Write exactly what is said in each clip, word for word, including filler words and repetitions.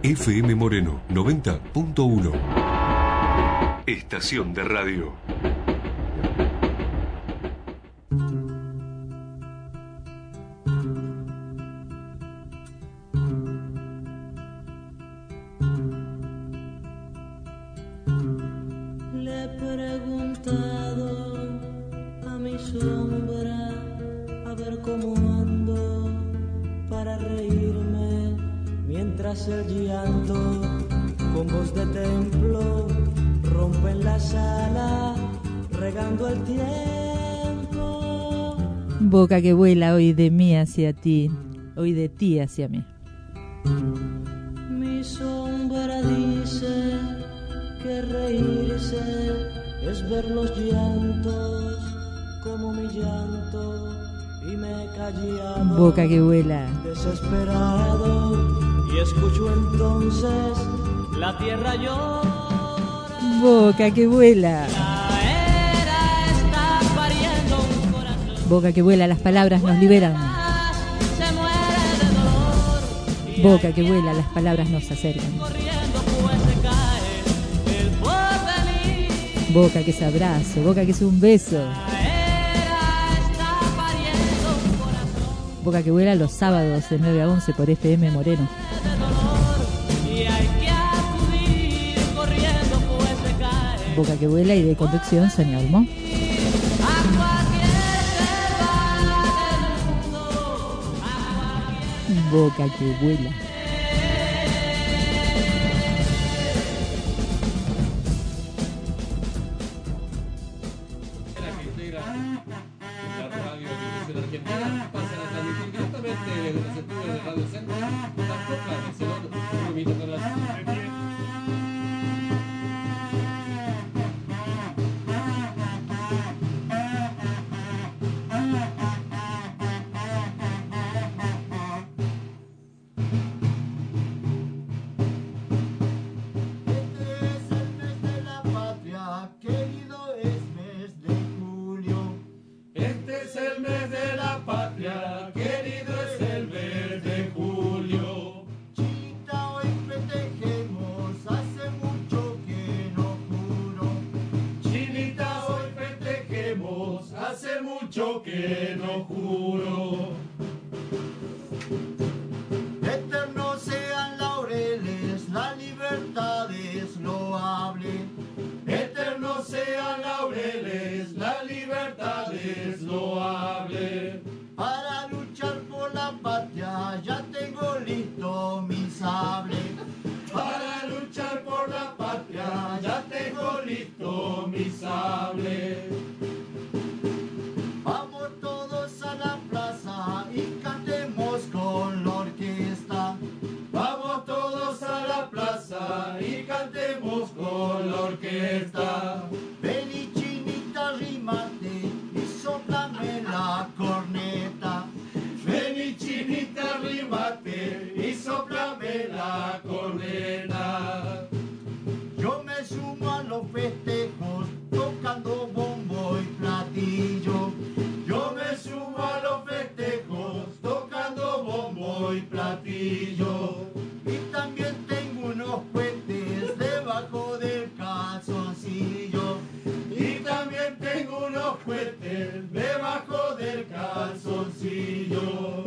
F M Moreno noventa punto uno. Estación de radio. Le he preguntado a mi sombra a ver cómo ando para reírme mientras el llanto con voz de templo rompe en la sala regando el tiempo. Boca que vuela hoy de mí hacia ti, hoy de ti hacia mí. Mi sombra dice que reírse es ver los llantos como mi llanto y me he callado. Boca que vuela. Desesperado y escucho entonces la tierra llora. Boca que vuela. La era está pariendo un corazón. Boca que vuela, las palabras nos liberan. Se muere de dolor. Y Boca que vuela, las palabras nos acercan. corriendo pues se cae el porvenir. Boca que es abrazo, boca que es un beso. La era está pariendo un corazón Boca que vuela los sábados de nueve a once por F M Moreno. de dolor. Y hay que acudir corriendo pues se cae. Boca que vuela y de conducción Sonia Olmo. A cualquier selva del mundo, a cualquier Boca que vuela. Que integra la radio Difusión Argentina pasan a transmitir directamente desde los estudios de Radio Centro las coplas de Celón, un rumito con las... Este es el mes de la patria, querido es el mes de julio. Chinita, hoy festejemos, hace mucho que no juro. Chinita, hoy festejemos, hace mucho que no juro. Eternos sean laureles, la libertad es loable. Eternos sean laureles, la libertad es loable. Para luchar por la patria ya tengo listo mi sable. Para luchar por la patria ya tengo listo mi sable. Vamos todos a la plaza y cantemos con la orquesta. Vamos todos a la plaza y cantemos con la orquesta. Ven y chinita, rímate y sóplame la corneta. Ven y chinita, rímate y sóplame la corneta. Yo me sumo a los festejos tocando bombo y platillo. Yo me sumo a los festejos tocando bombo y platillo. Y también tengo unos cohetes debajo del calzoncillo. Y también tengo unos cohetes debajo del calzoncillo.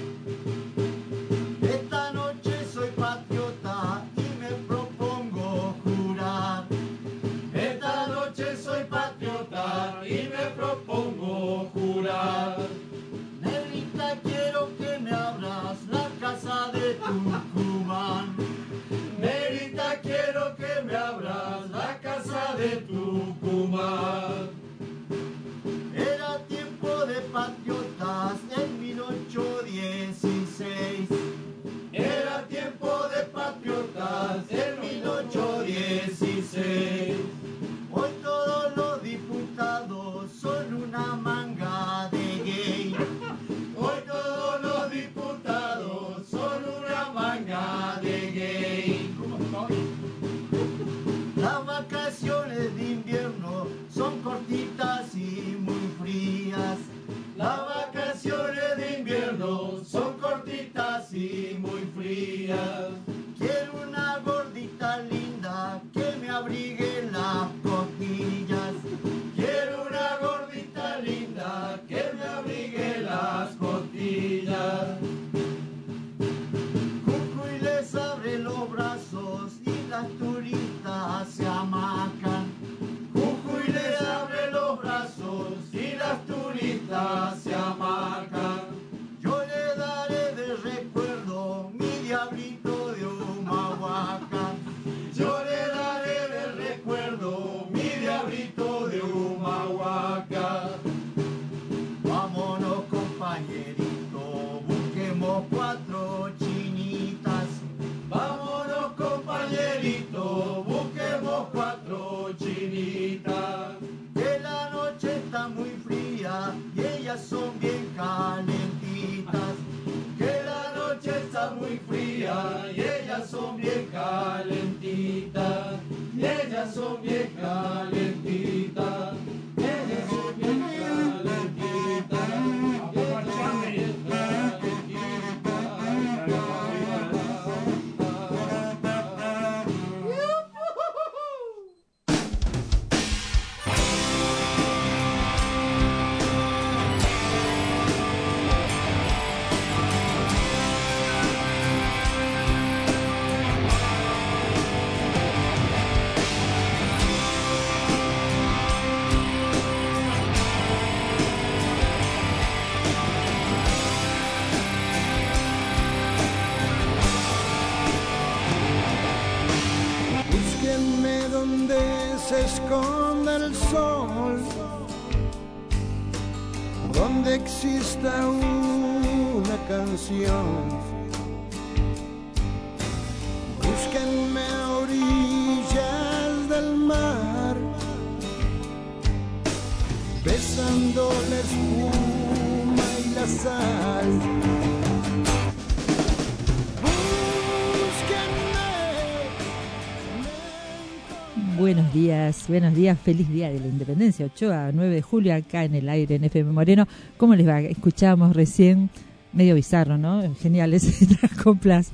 Esta noche soy patriota y me propongo jurar. Esta noche soy patriota y me propongo jurar. Negrita, quiero que me abras la casa de Tucumán. Negrita, quiero que me abras la casa de Tucumán. Era tiempo de patriotas en mil ochocientos dieciséis. Era tiempo de patriotas en mil ochocientos dieciséis. Hoy todos los diputados son una manga de gay. Hoy todos los diputados son una manga de gay. Las vacaciones de invierno son cortitas y muy frías. Las vacaciones de invierno son cortitas y muy frías. Quiero una está muy fría y ellas son bien calentitas, y ellas son bien calentitas, ellas son bien calentitas, ellas son bien Búsquenme donde se esconda el sol, donde exista una canción. Búsquenme a orillas del mar, besando la espuma y la sal. Buenos días, buenos días, feliz día de la Independencia, Ochoa, nueve de julio, acá en el aire en F M Moreno. ¿Cómo les va? Escuchábamos recién, medio bizarro, ¿no? Geniales las coplas,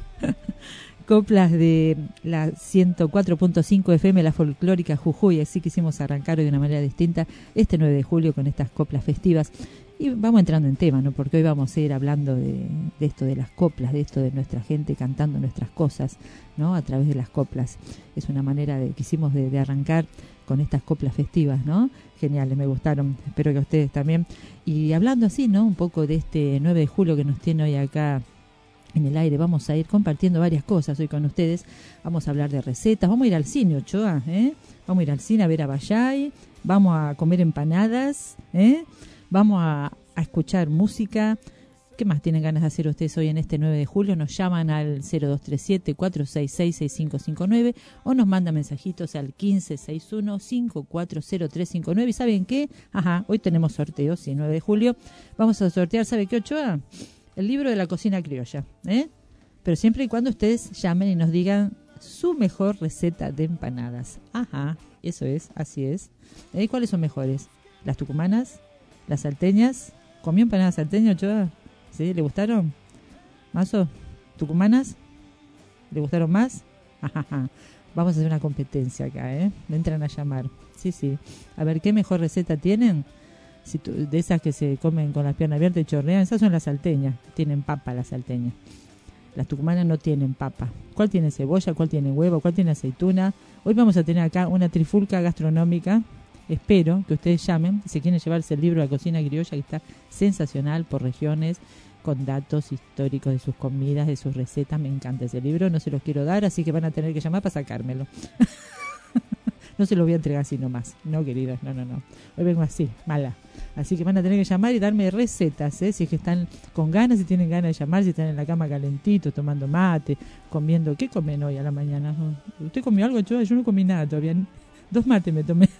coplas de la ciento cuatro punto cinco F M, la folclórica Jujuy. Así quisimos arrancar hoy de una manera distinta este nueve de julio con estas coplas festivas. Y vamos entrando en tema, ¿no? Porque hoy vamos a ir hablando de, de esto de las coplas, de esto de nuestra gente cantando nuestras cosas, ¿no? A través de las coplas. Es una manera de que hicimos de, de arrancar con estas coplas festivas, ¿no? Geniales, me gustaron. Espero que a ustedes también. Y hablando así, ¿no? Un poco de este nueve de julio que nos tiene hoy acá en el aire. Vamos a ir compartiendo varias cosas hoy con ustedes. Vamos a hablar de recetas. Vamos a ir al cine, Ochoa, ¿eh? Vamos a ir al cine a ver a Bayay. Vamos a comer empanadas, ¿eh? Vamos a, a escuchar música. ¿Qué más tienen ganas de hacer ustedes hoy en este nueve de julio? Nos llaman al cero dos tres siete, cuatro seis seis, seis cinco cinco nueve o nos mandan mensajitos al quince sesenta y uno, cincuenta y cuatro cero tres cincuenta y nueve. ¿Y saben qué? Ajá, hoy tenemos sorteos, sí, nueve de julio. Vamos a sortear, ¿sabe qué, Ochoa? El libro de la cocina criolla, ¿eh? Pero siempre y cuando ustedes llamen y nos digan su mejor receta de empanadas. Ajá, eso es, así es. ¿Eh? ¿Cuáles son mejores? ¿Las tucumanas? ¿Las salteñas? ¿Comió empanadas salteñas, Ochoa? ¿Sí? ¿Le gustaron? ¿Mazo? ¿Tucumanas? ¿Le gustaron más? Ajaja. Vamos a hacer una competencia acá, ¿eh? Me entran a llamar. Sí, sí. A ver, ¿qué mejor receta tienen? Si tu, de esas que se comen con las piernas abiertas y chorrean, esas son las salteñas. Tienen papa las salteñas. Las tucumanas no tienen papa. ¿Cuál tiene cebolla? ¿Cuál tiene huevo? ¿Cuál tiene aceituna? Hoy vamos a tener acá una trifulca gastronómica. Espero que ustedes llamen si quieren llevarse el libro de la cocina criolla, que está sensacional por regiones, con datos históricos de sus comidas, de sus recetas. Me encanta ese libro, no se los quiero dar, así que van a tener que llamar para sacármelo. No se los voy a entregar así nomás, no, queridos, no, no, no. Hoy vengo así, mala. Así que van a tener que llamar y darme recetas, ¿eh? Si es que están con ganas, si tienen ganas de llamar, si están en la cama calentitos, tomando mate, comiendo. ¿Qué comen hoy a la mañana? ¿Usted comió algo? Yo, yo no comí nada todavía. Dos mates me tomé.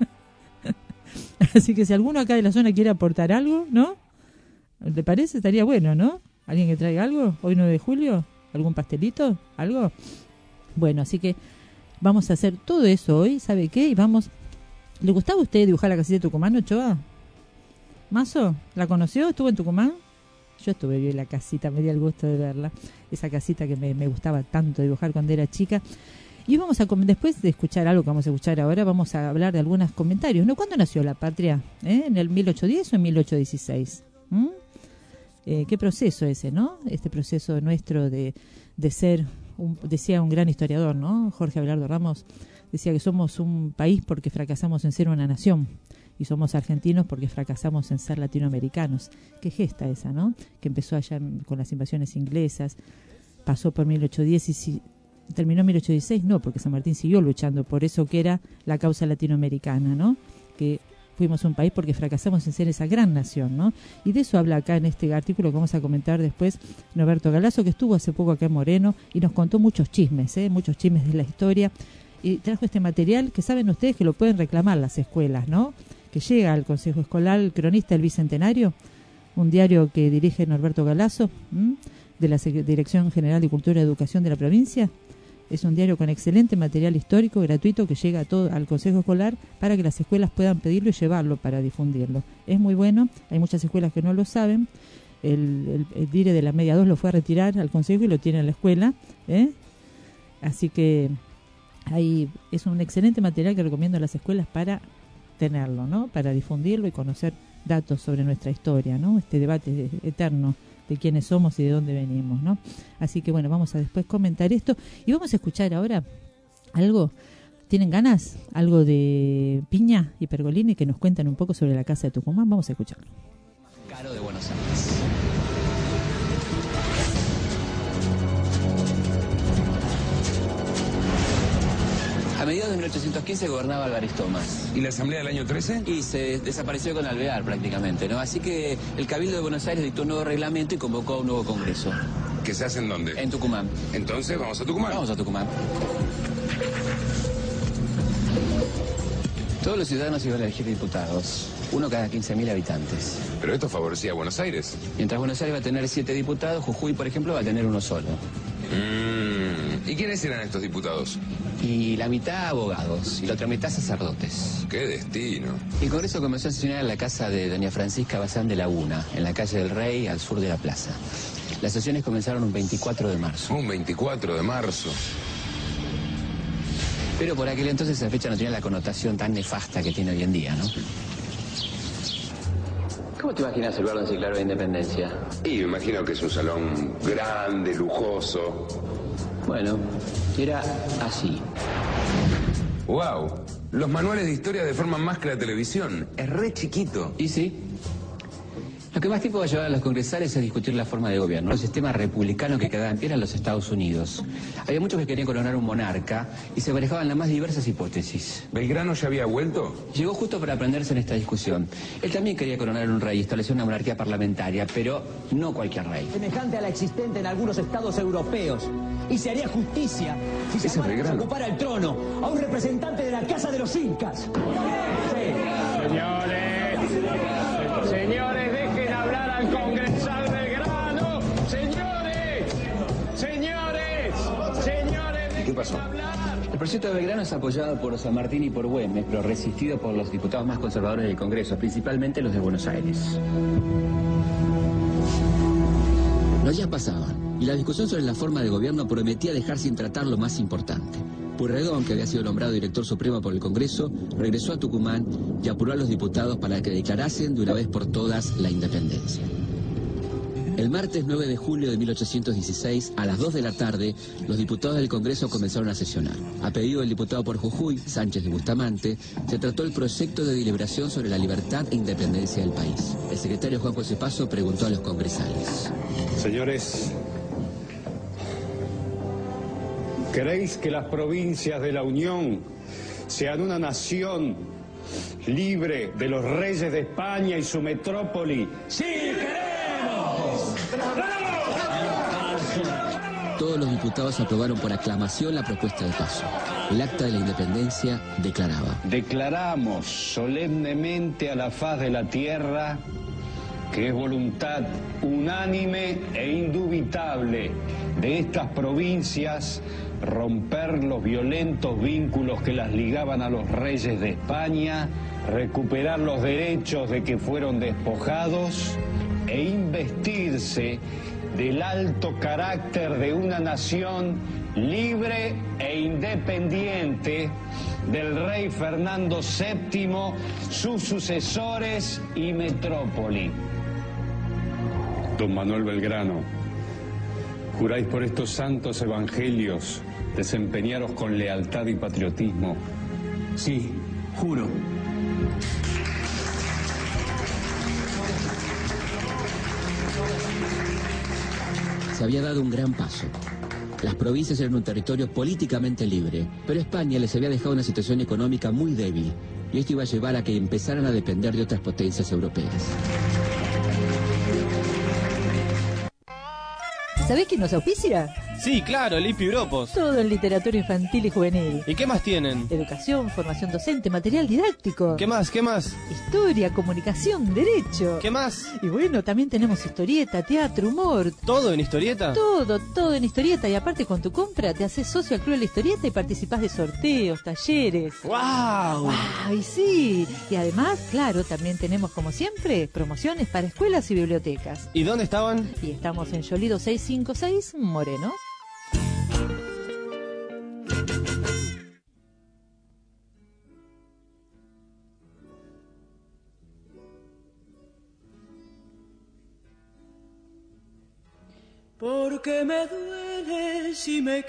Así que si alguno acá de la zona quiere aportar algo, ¿no? ¿Le parece? Estaría bueno, ¿no? ¿Alguien que traiga algo? ¿Hoy nueve de julio? ¿Algún pastelito? ¿Algo? Bueno, así que vamos a hacer todo eso hoy, ¿sabe qué? Y vamos... ¿Le gustaba a usted dibujar la casita de Tucumán, Ochoa? ¿Mazo? ¿La conoció? ¿Estuvo en Tucumán? Yo estuve bien en la casita, me di el gusto de verla. Esa casita que me, me gustaba tanto dibujar cuando era chica. Y vamos a, después de escuchar algo que vamos a escuchar ahora, vamos a hablar de algunos comentarios, ¿no? ¿Cuándo nació la patria? ¿Eh? ¿En el mil ochocientos diez o en mil ochocientos dieciséis? ¿Mm? Eh, ¿Qué proceso ese, no? Este proceso nuestro de, de ser, un, decía un gran historiador, ¿no? Jorge Abelardo Ramos, decía que somos un país porque fracasamos en ser una nación. Y somos argentinos porque fracasamos en ser latinoamericanos. Qué gesta esa, ¿no? Que empezó allá con las invasiones inglesas, pasó por mil ochocientos diez y si, terminó en mil ochocientos dieciséis, no, porque San Martín siguió luchando por eso que era la causa latinoamericana, ¿no? Que fuimos un país porque fracasamos en ser esa gran nación, ¿no? Y de eso habla acá en este artículo que vamos a comentar después Norberto Galazo, que estuvo hace poco acá en Moreno y nos contó muchos chismes, ¿eh? Muchos chismes de la historia. Y trajo este material que saben ustedes que lo pueden reclamar las escuelas, ¿no? Que llega al Consejo Escolar el cronista del Bicentenario, un diario que dirige Norberto Galazo, ¿m? de la Dirección General de Cultura y Educación de la provincia. Es un diario con excelente material histórico, gratuito, que llega a todo, al Consejo Escolar para que las escuelas puedan pedirlo y llevarlo para difundirlo. Es muy bueno, hay muchas escuelas que no lo saben. El, el, el dire de la Media dos lo fue a retirar al Consejo y lo tiene en la escuela, ¿eh? Así que ahí es un excelente material que recomiendo a las escuelas para tenerlo, ¿no? Para difundirlo y conocer datos sobre nuestra historia, ¿no? Este debate eterno de quiénes somos y de dónde venimos, ¿no? Así que bueno, vamos a después comentar esto y vamos a escuchar ahora algo. ¿Tienen ganas? Algo de Piña y Pergolini, que nos cuentan un poco sobre la Casa de Tucumán. Vamos a escucharlo. Caro de Buenos Aires. A mediados de mil ochocientos quince gobernaba Álvarez Tomás. ¿Y la Asamblea del año trece? Y se desapareció con Alvear prácticamente, ¿no? Así que el Cabildo de Buenos Aires dictó un nuevo reglamento y convocó a un nuevo congreso. ¿Que se hace en dónde? En Tucumán. Entonces, ¿vamos a Tucumán? Vamos a Tucumán. Todos los ciudadanos iban a elegir diputados, uno cada quince mil habitantes. Pero esto favorecía a Buenos Aires. Mientras Buenos Aires va a tener siete diputados, Jujuy, por ejemplo, va a tener uno solo. Mm. ¿Y quiénes eran estos diputados? Y la mitad abogados, y la otra mitad sacerdotes. ¡Qué destino! El Congreso comenzó a sesionar en la casa de doña Francisca Bazán de Laguna, en la calle del Rey, al sur de la plaza. Las sesiones comenzaron un veinticuatro de marzo. Un veinticuatro de marzo. Pero por aquel entonces esa fecha no tenía la connotación tan nefasta que tiene hoy en día, ¿no? ¿Cómo te imaginas el lugar donde se declaró la independencia? Y me imagino que es un salón grande, lujoso. Bueno, era así. ¡Wow! Los manuales de historia deforman más que la televisión. Es re chiquito. ¿Y sí? Lo que más tiempo va a llevar a los congresales es discutir la forma de gobierno. El sistema republicano que quedaba en pie eran los Estados Unidos. Había muchos que querían coronar un monarca y se barajaban las más diversas hipótesis. ¿Belgrano ya había vuelto? Llegó justo para aprenderse en esta discusión. Él también quería coronar un rey y establecer una monarquía parlamentaria, pero no cualquier rey. Semejante a la existente en algunos estados europeos. Y se haría justicia si se ocupara el trono a un representante de la casa de los incas. Sí. Señores, señores, dejen hablar al congresal Belgrano. Señores, señores, señores, ¿Qué pasó? El proyecto de Belgrano es apoyado por San Martín y por Güemes, pero resistido por los diputados más conservadores del Congreso, principalmente los de Buenos Aires. Los días pasaban y la discusión sobre la forma de gobierno prometía dejar sin tratar lo más importante. Pueyrredón, que había sido nombrado director supremo por el Congreso, regresó a Tucumán y apuró a los diputados para que declarasen de una vez por todas la independencia. El martes nueve de julio de mil ochocientos dieciséis, a las dos de la tarde, los diputados del Congreso comenzaron a sesionar. A pedido del diputado por Jujuy, Sánchez de Bustamante, se trató el proyecto de deliberación sobre la libertad e independencia del país. El secretario Juan José Paso preguntó a los congresales. Señores, ¿queréis que las provincias de la Unión sean una nación libre de los reyes de España y su metrópoli? ¡Sí, queremos! Todos los diputados aprobaron por aclamación la propuesta de Paso. El acta de la independencia declaraba: Declaramos solemnemente a la faz de la tierra que es voluntad unánime e indubitable de estas provincias romper los violentos vínculos que las ligaban a los reyes de España, recuperar los derechos de que fueron despojados e investirse del alto carácter de una nación libre e independiente del rey Fernando séptimo, sus sucesores y metrópoli. Don Manuel Belgrano, juráis por estos santos evangelios desempeñaros con lealtad y patriotismo. Sí, juro. Se había dado un gran paso. Las provincias eran un territorio políticamente libre, pero España les había dejado una situación económica muy débil, y esto iba a llevar a que empezaran a depender de otras potencias europeas. ¿Sabés quién nos auspicia? Sí, claro, el Lipibropos. Todo en literatura infantil y juvenil. ¿Y qué más tienen? Educación, formación docente, material didáctico. ¿Qué más? ¿Qué más? Historia, comunicación, derecho. ¿Qué más? Y bueno, también tenemos historieta, teatro, humor. ¿Todo en historieta? Todo, todo en historieta. Y aparte con tu compra te haces socio al Club de la Historieta y participás de sorteos, talleres. ¡Wow! ¡Wow! Y sí. Y además, claro, también tenemos como siempre promociones para escuelas y bibliotecas. ¿Y dónde estaban? Y estamos en Yolido seiscientos cincuenta y seis, Moreno. Porque me duele si me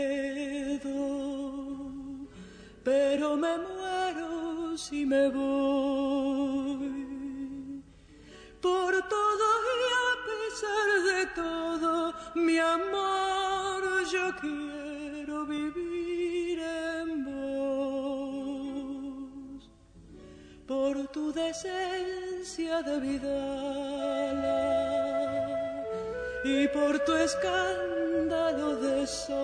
quedo, pero me muero si me voy. Por todo y a pesar de todo, mi amor, yo quiero vivir en vos. Por tu decencia de vidala y por tu escándalo de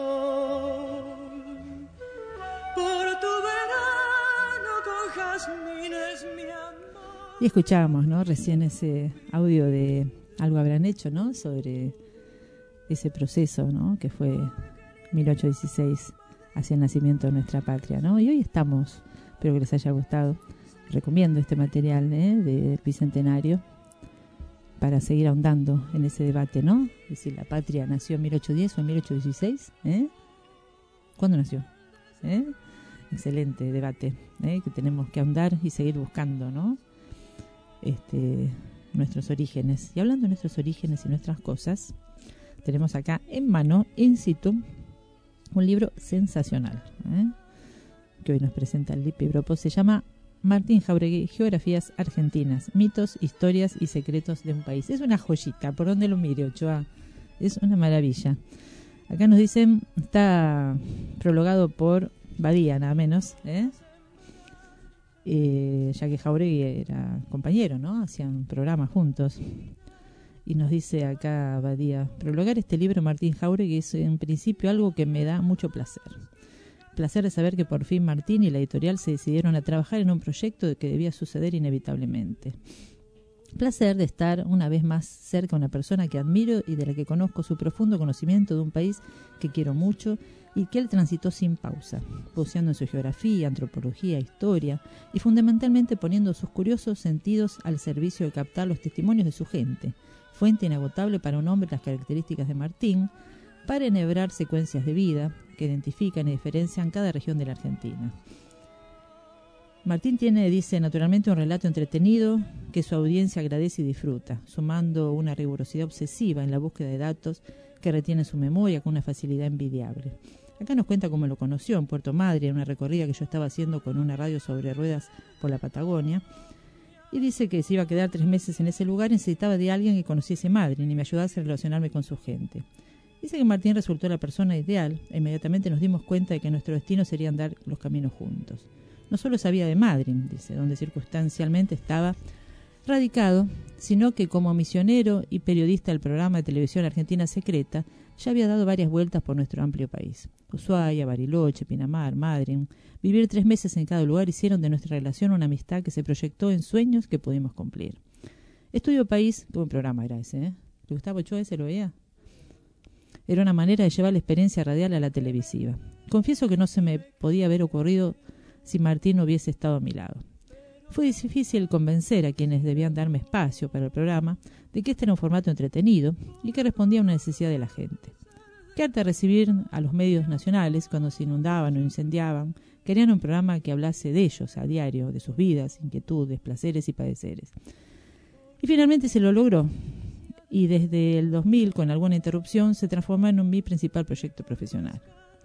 sol, por tu verano con jazmines, mi amor. Y escuchábamos, ¿no? Recién ese audio de Algo habrán hecho, ¿no? Sobre ese proceso, ¿no? Que fue mil ochocientos dieciséis hacia el nacimiento de nuestra patria, ¿no? Y hoy estamos, espero que les haya gustado, recomiendo este material, ¿eh? Del Bicentenario para seguir ahondando en ese debate, ¿no? Es decir, la patria nació en mil ochocientos diez o en mil ochocientos dieciséis, ¿eh? ¿Cuándo nació? ¿Eh? Excelente debate, ¿eh? Que tenemos que ahondar y seguir buscando, ¿no? Este, nuestros orígenes. Y hablando de nuestros orígenes y nuestras cosas, tenemos acá en mano, in situ, un libro sensacional, ¿eh? Que hoy nos presenta el Lipibropos. Se llama Martín Jáuregui, Geografías Argentinas, mitos, historias y secretos de un país. Es una joyita, por donde lo mire, Ochoa. Es una maravilla. Acá nos dicen, está prologado por Badía, nada menos, ¿eh? Eh, ya que Jáuregui era compañero, ¿no? Hacían programas juntos. Y nos dice acá Badía, prologar este libro Martín Jáuregui es en principio algo que me da mucho placer. Placer de saber que por fin Martín y la editorial se decidieron a trabajar en un proyecto que debía suceder inevitablemente. Placer de estar una vez más cerca de una persona que admiro y de la que conozco su profundo conocimiento de un país que quiero mucho y que él transitó sin pausa, buceando en su geografía, antropología, historia y fundamentalmente poniendo sus curiosos sentidos al servicio de captar los testimonios de su gente, fuente inagotable para un hombre las características de Martín, para enhebrar secuencias de vida que identifican y diferencian cada región de la Argentina. Martín tiene, dice, naturalmente un relato entretenido que su audiencia agradece y disfruta, sumando una rigurosidad obsesiva en la búsqueda de datos que retiene su memoria con una facilidad envidiable. Acá nos cuenta cómo lo conoció en Puerto Madryn, en una recorrida que yo estaba haciendo con una radio sobre ruedas por la Patagonia, y dice que se iba a quedar tres meses en ese lugar y necesitaba de alguien que conociese Madryn y me ayudase a relacionarme con su gente. Dice que Martín resultó la persona ideal e inmediatamente nos dimos cuenta de que nuestro destino sería andar los caminos juntos. No solo sabía de Madryn, dice, donde circunstancialmente estaba radicado, sino que como misionero y periodista del programa de televisión Argentina Secreta, ya había dado varias vueltas por nuestro amplio país. Ushuaia, Bariloche, Pinamar, Madryn. Vivir tres meses en cada lugar hicieron de nuestra relación una amistad que se proyectó en sueños que pudimos cumplir. Estudio País, qué buen programa era ese, ¿eh? ¿Le gustaba Ochoa ese? ¿Lo veía? Era una manera de llevar la experiencia radial a la televisiva. Confieso que no se me podía haber ocurrido si Martín no hubiese estado a mi lado. Fue difícil convencer a quienes debían darme espacio para el programa de que este era un formato entretenido y que respondía a una necesidad de la gente. Qué arte recibir a los medios nacionales cuando se inundaban o incendiaban, querían un programa que hablase de ellos a diario, de sus vidas, inquietudes, placeres y padeceres. Y finalmente se lo logró. Y desde el dos mil, con alguna interrupción, se transformó en mi principal proyecto profesional.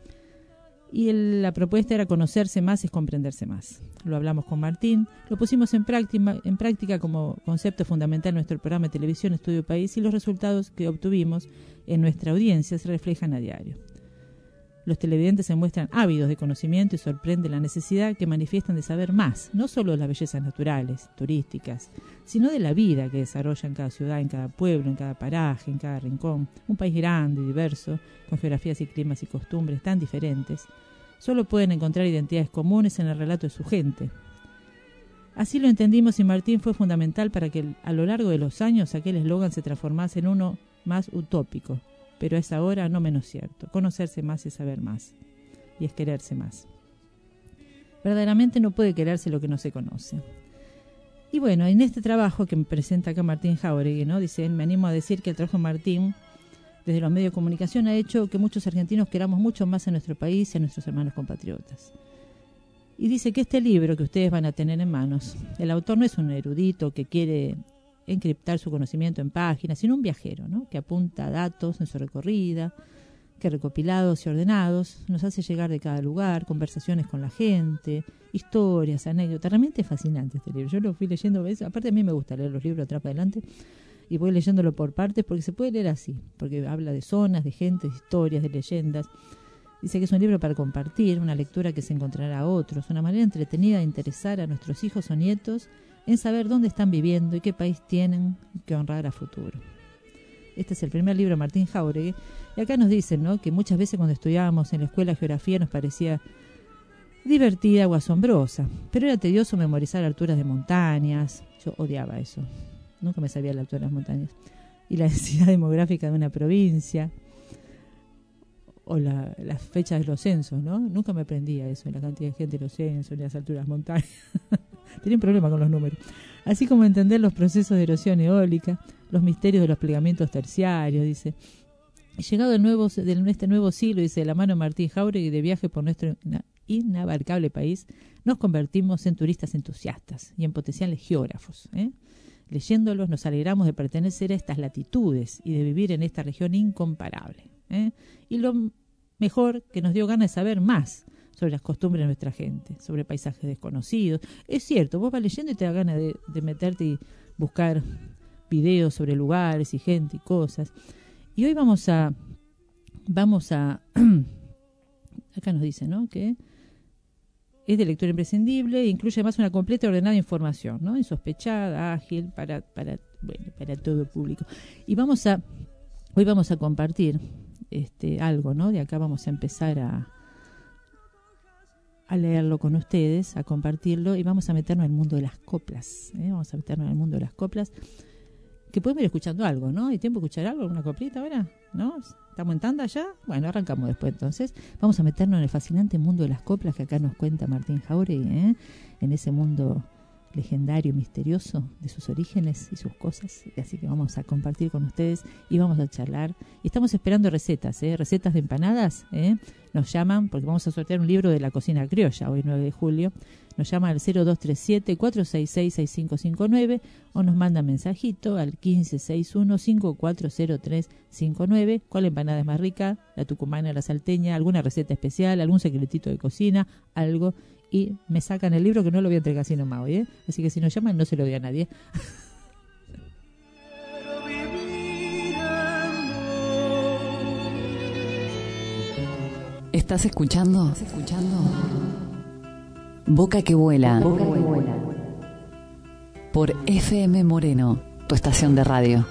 Y el, la propuesta era conocerse más es comprenderse más. Lo hablamos con Martín, lo pusimos en práctica, en práctica como concepto fundamental en nuestro programa de televisión Estudio País y los resultados que obtuvimos en nuestra audiencia se reflejan a diario. Los televidentes se muestran ávidos de conocimiento y sorprende la necesidad que manifiestan de saber más, no solo de las bellezas naturales, turísticas, sino de la vida que desarrolla en cada ciudad, en cada pueblo, en cada paraje, en cada rincón. Un país grande y diverso, con geografías y climas y costumbres tan diferentes, solo pueden encontrar identidades comunes en el relato de su gente. Así lo entendimos y Martín fue fundamental para que a lo largo de los años aquel eslogan se transformase en uno más utópico, pero es ahora no menos cierto. Conocerse más es saber más, y es quererse más. Verdaderamente no puede quererse lo que no se conoce. Y bueno, en este trabajo que me presenta acá Martín Jáuregui, ¿no? Dice, me animo a decir que el trabajo de Martín, desde los medios de comunicación, ha hecho que muchos argentinos queramos mucho más a nuestro país y a nuestros hermanos compatriotas. Y dice que este libro que ustedes van a tener en manos, el autor no es un erudito que quiere encriptar su conocimiento en páginas, sino un viajero, ¿no? Que apunta datos en su recorrida, que recopilados y ordenados nos hace llegar de cada lugar, conversaciones con la gente, historias, anécdotas. Realmente es fascinante este libro. Yo lo fui leyendo, ¿ves? Aparte a mí me gusta leer los libros atrás para adelante y voy leyéndolo por partes porque se puede leer así, porque habla de zonas, de gente, de historias, de leyendas. Dice que es un libro para compartir, una lectura que se encontrará a otros, una manera entretenida de interesar a nuestros hijos o nietos en saber dónde están viviendo y qué país tienen que honrar a futuro. Este es el primer libro de Martín Jáuregui. Y acá nos dicen, ¿no?, que muchas veces cuando estudiábamos en la escuela geografía nos parecía divertida o asombrosa, pero era tedioso memorizar alturas de montañas. Yo odiaba eso. Nunca me sabía la altura de las montañas. Y la densidad demográfica de una provincia. O la, las fechas de los censos, ¿no? Nunca me aprendía eso, la cantidad de gente de los censos, las alturas de las montañas. Tenía un problema con los números. Así como entender los procesos de erosión eólica, los misterios de los plegamientos terciarios, dice. Llegado el nuevo, de este nuevo siglo, dice, de la mano de Martín Jáuregui, de viaje por nuestro inabarcable país, nos convertimos en turistas entusiastas y en potenciales geógrafos, ¿eh? Leyéndolos nos alegramos de pertenecer a estas latitudes y de vivir en esta región incomparable, ¿eh? Y lo mejor, que nos dio ganas de saber más sobre las costumbres de nuestra gente, sobre paisajes desconocidos. Es cierto, vos vas leyendo y te da ganas de, de meterte y buscar videos sobre lugares y gente y cosas. Y hoy vamos a, vamos a, acá nos dice, ¿no?, que es de lectura imprescindible e incluye además una completa y ordenada información, ¿no?, insospechada, ágil, para, para, bueno, para todo público. Y vamos a, hoy vamos a compartir este algo, ¿no? De acá vamos a empezar a a leerlo con ustedes, a compartirlo, y vamos a meternos en el mundo de las coplas, ¿eh? Vamos a meternos en el mundo de las coplas, que podemos ir escuchando algo, ¿no? ¿Hay tiempo de escuchar algo, alguna coplita ahora? ¿No? ¿Estamos en tanda ya? Bueno, arrancamos después entonces. Vamos a meternos en el fascinante mundo de las coplas que acá nos cuenta Martín Jáuregui, ¿eh? En ese mundo legendario, misterioso de sus orígenes y sus cosas. Así que vamos a compartir con ustedes y vamos a charlar. Y estamos esperando recetas, ¿eh? Recetas de empanadas, ¿eh? Nos llaman, porque vamos a sortear un libro de la cocina criolla hoy nueve de julio. Nos llaman al cero dos tres siete, cuatro seis seis, seis cinco cinco nueve o nos mandan mensajito al quince sesenta y uno, cincuenta y cuatro cero tres cincuenta y nueve. ¿Cuál empanada es más rica? ¿La tucumana, la salteña? ¿Alguna receta especial? ¿Algún secretito de cocina? Algo. Y me sacan el libro, que no lo voy a entregar así nomás hoy, ¿eh? Así que si nos llaman no se lo doy a nadie. ¿Estás escuchando? ¿Estás escuchando? Boca que vuela. Boca que vuela. Por F M Moreno, tu estación de radio.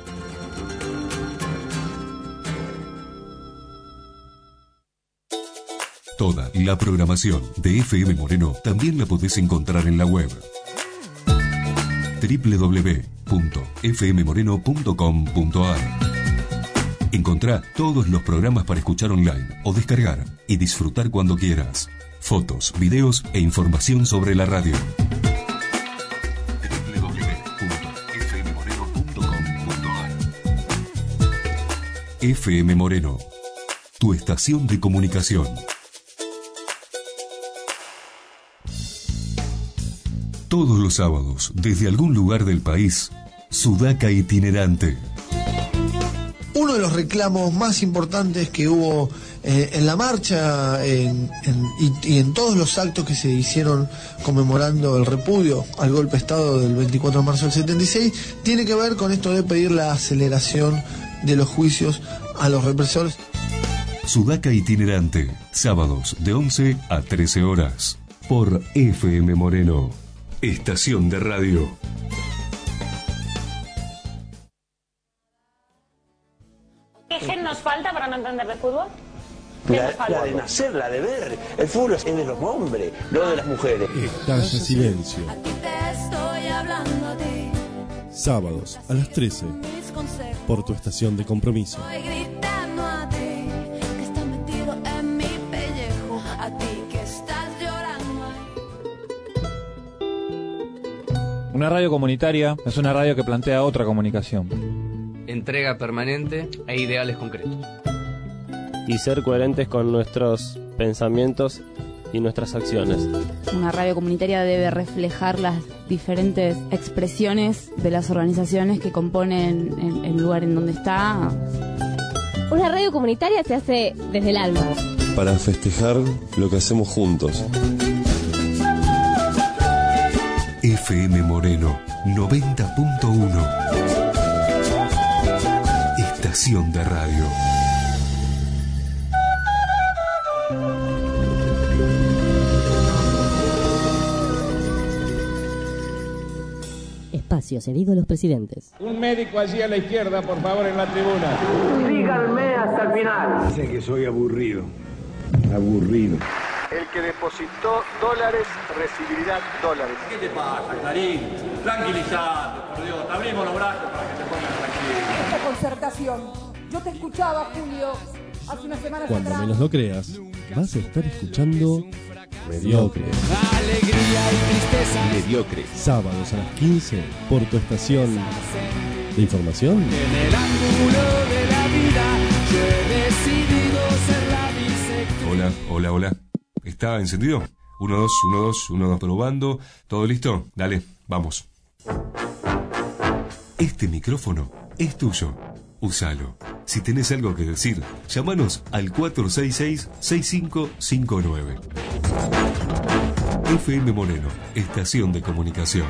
Toda la programación de F M Moreno también la podés encontrar en la web doble u doble u doble u punto f m moreno punto com punto a r. Encontrá todos los programas para escuchar online o descargar y disfrutar cuando quieras. Fotos, videos e información sobre la radio. doble u doble u doble u punto f m moreno punto com punto a r. F M Moreno, tu estación de comunicación. Todos los sábados, desde algún lugar del país, Sudaca Itinerante. Uno de los reclamos más importantes que hubo eh, en la marcha en, en, y, y en todos los actos que se hicieron conmemorando el repudio al golpe de Estado del veinticuatro de marzo del setenta y seis tiene que ver con esto de pedir la aceleración de los juicios a los represores. Sudaca itinerante, sábados de once a trece horas, por F M Moreno, estación de radio. ¿Qué gen nos falta para no entender de fútbol? La, la de nacer, la de ver. El fútbol es de los hombres, no de las mujeres. Estalla silencio. Aquí te estoy hablando a ti. Sábados a las trece. Por tu estación de compromiso. Estoy gritando a ti, que estás metido en mi pellejo. A ti que estás llorando. Una radio comunitaria es una radio que plantea otra comunicación. Entrega permanente e ideales concretos. Y ser coherentes con nuestros pensamientos y nuestras acciones. Una radio comunitaria debe reflejar las diferentes expresiones de las organizaciones que componen el, el lugar en donde está. Una radio comunitaria se hace desde el alma. Para festejar lo que hacemos juntos. F M Moreno noventa punto uno. Estación de radio. Espacio cedido a los presidentes. Un médico allí a la izquierda, por favor, en la tribuna. Síganme hasta el final. Sé que soy aburrido. Aburrido. El que depositó dólares recibirá dólares. ¿Qué te pasa, Clarín? Tranquilizate, por Dios. Te abrimos los brazos para que te pongas tranquilo. Esta concertación. Yo te escuchaba, Julio, hace unas semanas Cuando atrás. menos lo creas, vas a estar escuchando Mediocre. Alegría y tristeza. Mediocre. Sábados a las quince por tu estación de información. En el ángulo de la vida yo he decidido ser la bisección. Hola, hola, hola. ¿Está encendido? uno, dos, uno, dos, uno, dos, probando. ¿Todo listo? Dale, vamos. Este micrófono es tuyo. Úsalo. Si tenés algo que decir, llámanos al cuatro seis seis, seis cinco cinco nueve. F M Moreno, estación de comunicación.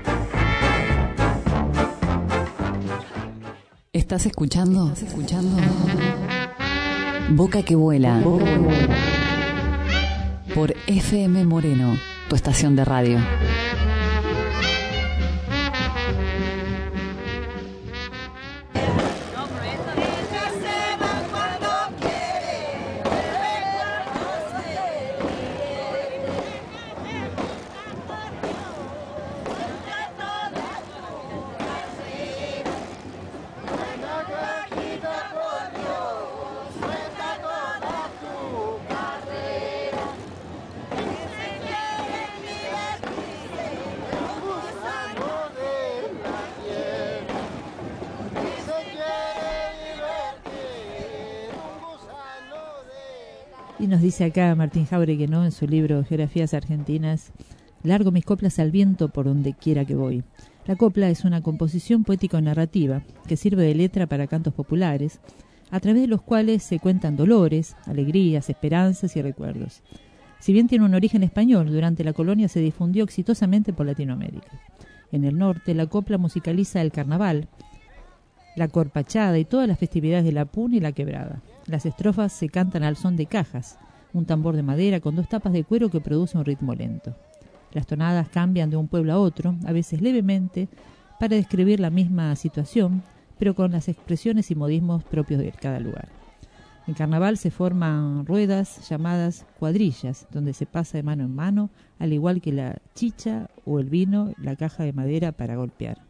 ¿Estás escuchando? ¿Estás escuchando? Boca que vuela. Boca que vuela. Por F M Moreno, tu estación de radio. Y nos dice acá Martín Jauregui, ¿no?, en su libro Geografías Argentinas: largo mis coplas al viento por donde quiera que voy. La copla es una composición poético-narrativa que sirve de letra para cantos populares, a través de los cuales se cuentan dolores, alegrías, esperanzas y recuerdos. Si bien tiene un origen español, durante la colonia se difundió exitosamente por Latinoamérica. En el norte, la copla musicaliza el carnaval, la corpachada y todas las festividades de la puna y la quebrada. Las estrofas se cantan al son de cajas, un tambor de madera con dos tapas de cuero que produce un ritmo lento. Las tonadas cambian de un pueblo a otro, a veces levemente, para describir la misma situación, pero con las expresiones y modismos propios de cada lugar. En carnaval se forman ruedas llamadas cuadrillas, donde se pasa de mano en mano, al igual que la chicha o el vino, la caja de madera para golpear.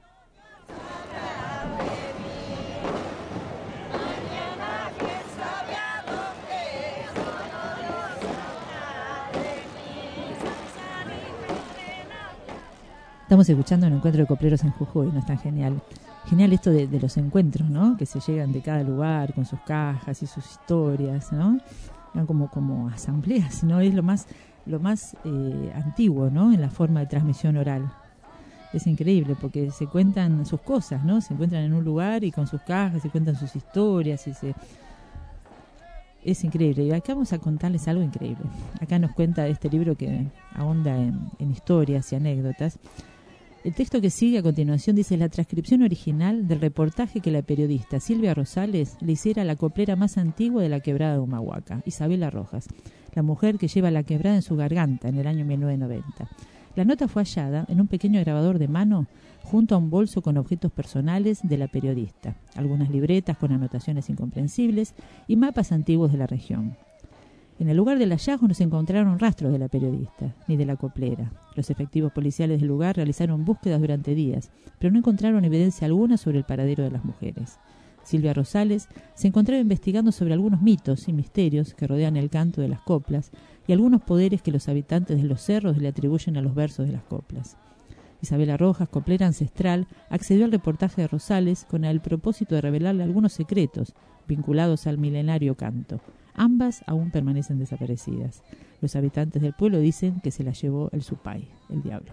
Estamos escuchando un encuentro de copleros en Jujuy, ¿no? Es tan genial. Genial esto de, de los encuentros, ¿no? Que se llegan de cada lugar con sus cajas y sus historias, ¿no? Eran como, como asambleas, ¿no? Es lo más, lo más eh, antiguo, ¿no?, en la forma de transmisión oral. Es increíble porque se cuentan sus cosas, ¿no? Se encuentran en un lugar y con sus cajas se cuentan sus historias y se... Es increíble. Y acá vamos a contarles algo increíble. Acá nos cuenta este libro que ahonda en, en historias y anécdotas. El texto que sigue a continuación dice: la transcripción original del reportaje que la periodista Silvia Rosales le hiciera a la coplera más antigua de la quebrada de Humahuaca, Isabela Rojas, la mujer que lleva la quebrada en su garganta en el año mil novecientos noventa. La nota fue hallada en un pequeño grabador de mano junto a un bolso con objetos personales de la periodista, algunas libretas con anotaciones incomprensibles y mapas antiguos de la región. En el lugar del hallazgo no se encontraron rastros de la periodista, ni de la coplera. Los efectivos policiales del lugar realizaron búsquedas durante días, pero no encontraron evidencia alguna sobre el paradero de las mujeres. Silvia Rosales se encontraba investigando sobre algunos mitos y misterios que rodean el canto de las coplas y algunos poderes que los habitantes de los cerros le atribuyen a los versos de las coplas. Isabela Rojas, coplera ancestral, accedió al reportaje de Rosales con el propósito de revelarle algunos secretos vinculados al milenario canto. Ambas aún permanecen desaparecidas. Los habitantes del pueblo dicen que se las llevó el supay, el diablo.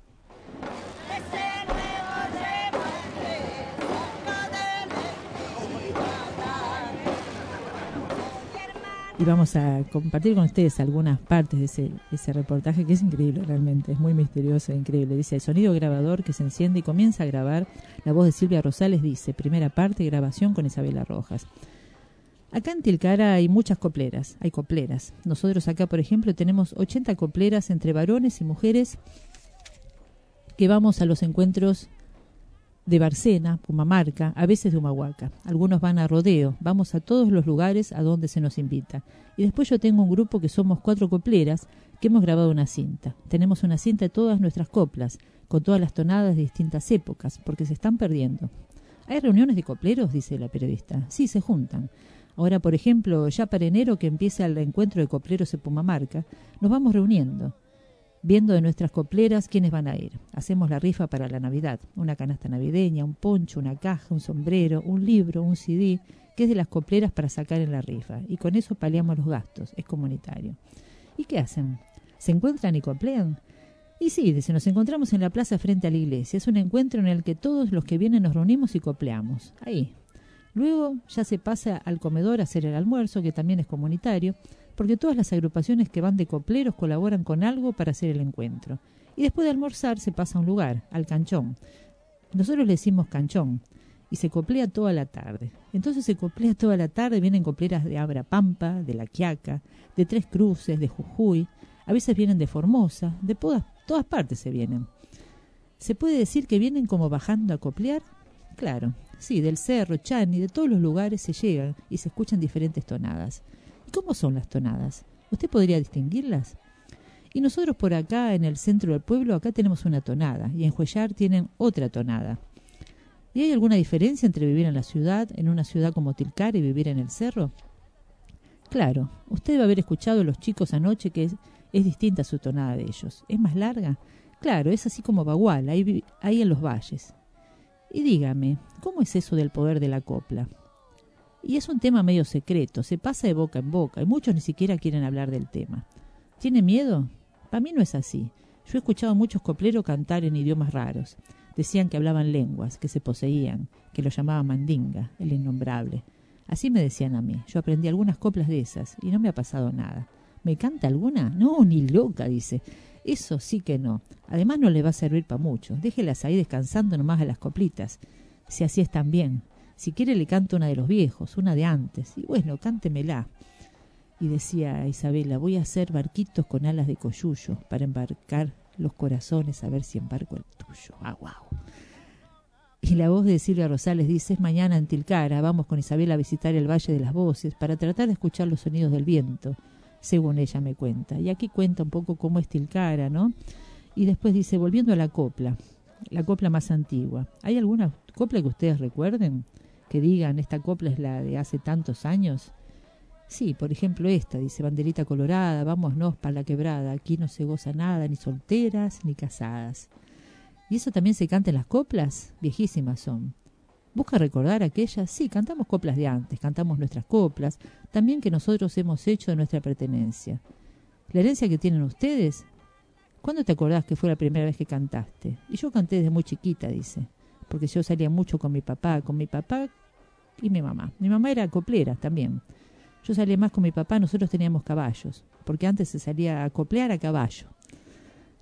Y vamos a compartir con ustedes algunas partes de ese, ese reportaje que es increíble realmente, es muy misterioso e increíble. Dice: el sonido grabador que se enciende y comienza a grabar, la voz de Silvia Rosales dice: primera parte, grabación con Isabela Rojas. Acá en Tilcara hay muchas copleras, hay copleras. Nosotros acá, por ejemplo, tenemos ochenta copleras entre varones y mujeres que vamos a los encuentros de Barcena, Pumamarca, a veces de Humahuaca. Algunos van a rodeo, vamos a todos los lugares a donde se nos invita. Y después yo tengo un grupo que somos cuatro copleras que hemos grabado una cinta. Tenemos una cinta de todas nuestras coplas, con todas las tonadas de distintas épocas, porque se están perdiendo. ¿Hay reuniones de copleros?, dice la periodista. Sí, se juntan. Ahora, por ejemplo, ya para enero, que empieza el encuentro de copleros en Pumamarca, nos vamos reuniendo, viendo de nuestras copleras quiénes van a ir. Hacemos la rifa para la Navidad, una canasta navideña, un poncho, una caja, un sombrero, un libro, un C D, que es de las copleras para sacar en la rifa, y con eso paliamos los gastos, es comunitario. ¿Y qué hacen? ¿Se encuentran y coplean? Y sí, dice, nos encontramos en la plaza frente a la iglesia, es un encuentro en el que todos los que vienen nos reunimos y copleamos, ahí. Luego ya se pasa al comedor a hacer el almuerzo, que también es comunitario, porque todas las agrupaciones que van de copleros colaboran con algo para hacer el encuentro. Y después de almorzar se pasa a un lugar, al canchón. Nosotros le decimos canchón, y se coplea toda la tarde. Entonces se coplea toda la tarde, vienen copleras de Abrapampa, de La Quiaca, de Tres Cruces, de Jujuy, a veces vienen de Formosa, de todas, todas partes se vienen. ¿Se puede decir que vienen como bajando a coplear? Claro. Sí, del Cerro, Chani, de todos los lugares se llegan y se escuchan diferentes tonadas. ¿Y cómo son las tonadas? ¿Usted podría distinguirlas? Y nosotros por acá, en el centro del pueblo, acá tenemos una tonada, y en Huellar tienen otra tonada. ¿Y hay alguna diferencia entre vivir en la ciudad, en una ciudad como Tilcara, y vivir en el cerro? Claro, usted debe haber escuchado a los chicos anoche que es, es distinta su tonada de ellos. ¿Es más larga? Claro, es así como bagual, ahí, ahí en los valles. Y dígame, ¿cómo es eso del poder de la copla? Y es un tema medio secreto, se pasa de boca en boca, y muchos ni siquiera quieren hablar del tema. ¿Tiene miedo? Para mí no es así. Yo he escuchado a muchos copleros cantar en idiomas raros. Decían que hablaban lenguas, que se poseían, que lo llamaban mandinga, el innombrable. Así me decían a mí. Yo aprendí algunas coplas de esas, y no me ha pasado nada. ¿Me canta alguna? No, ni loca, dice. Eso sí que no. Además no le va a servir para mucho. Déjelas ahí descansando nomás a las coplitas. Si así están bien. Si quiere le canto una de los viejos, una de antes. Y bueno, cántemela. Y decía Isabela, voy a hacer barquitos con alas de coyuyo para embarcar los corazones a ver si embarco el tuyo. Ah, wow. Y la voz de Silvia Rosales dice, es mañana en Tilcara, vamos con Isabela a visitar el Valle de las Voces para tratar de escuchar los sonidos del viento, según ella me cuenta. Y aquí cuenta un poco cómo es Tilcara, ¿no? Y después dice, volviendo a la copla, la copla más antigua. ¿Hay alguna copla que ustedes recuerden? Que digan, esta copla es la de hace tantos años. Sí, por ejemplo esta, dice, banderita colorada, vámonos para la quebrada, aquí no se goza nada, ni solteras, ni casadas. ¿Y eso también se canta en las coplas? Viejísimas son. ¿Busca recordar aquellas? Sí, cantamos coplas de antes, cantamos nuestras coplas, también que nosotros hemos hecho de nuestra pertenencia. ¿La herencia que tienen ustedes? ¿Cuándo te acordás que fue la primera vez que cantaste? Y yo canté desde muy chiquita, dice, porque yo salía mucho con mi papá, con mi papá y mi mamá. Mi mamá era coplera también. Yo salía más con mi papá, nosotros teníamos caballos, porque antes se salía a coplear a caballo.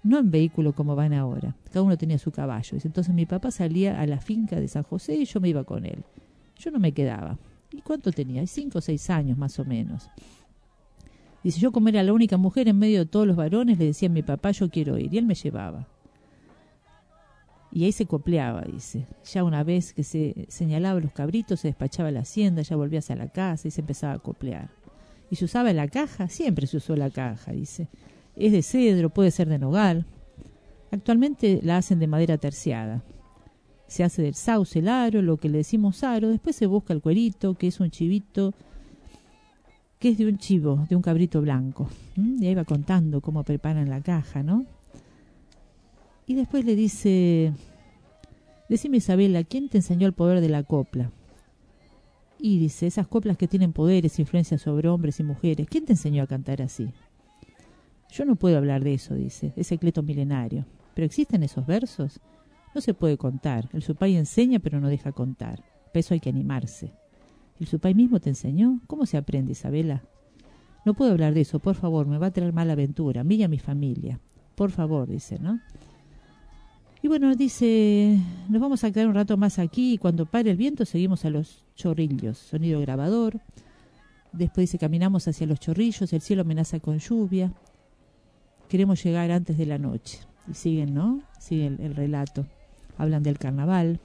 no en vehículo como van ahora. Cada uno tenía su caballo. Dice, entonces mi papá salía a la finca de San José y yo me iba con él. Yo no me quedaba. ¿Y cuánto tenía? Cinco o seis años más o menos. Dice, yo como era la única mujer en medio de todos los varones, le decía a mi papá, yo quiero ir. Y él me llevaba. Y ahí se copleaba, dice. Ya una vez que se señalaba los cabritos, se despachaba a la hacienda, ya volvía hacia la casa y se empezaba a coplear. ¿Y se usaba la caja? Siempre se usó la caja, dice. Es de cedro, puede ser de nogal. Actualmente la hacen de madera terciada. Se hace del sauce el aro, lo que le decimos aro. Después se busca el cuerito, que es un chivito, que es de un chivo, de un cabrito blanco. ¿Mm? Y ahí va contando cómo preparan la caja, ¿no? Y después le dice, decime Isabela, ¿quién te enseñó el poder de la copla? Y dice, esas coplas que tienen poderes, influencias sobre hombres y mujeres, ¿quién te enseñó a cantar así? Yo no puedo hablar de eso, dice, es secreto milenario. ¿Pero existen esos versos? No se puede contar. El supay enseña pero no deja contar. Para eso hay que animarse. ¿El supay mismo te enseñó? ¿Cómo se aprende, Isabela? No puedo hablar de eso, por favor, me va a traer mala aventura, a mí y a mi familia. Por favor, dice, ¿no? Y bueno, dice, nos vamos a quedar un rato más aquí y cuando pare el viento seguimos a los chorrillos, sonido grabador. Después dice, caminamos hacia los chorrillos, el cielo amenaza con lluvia. Queremos llegar antes de la noche. Y siguen, ¿no? Sigue el, el relato. Hablan del carnaval.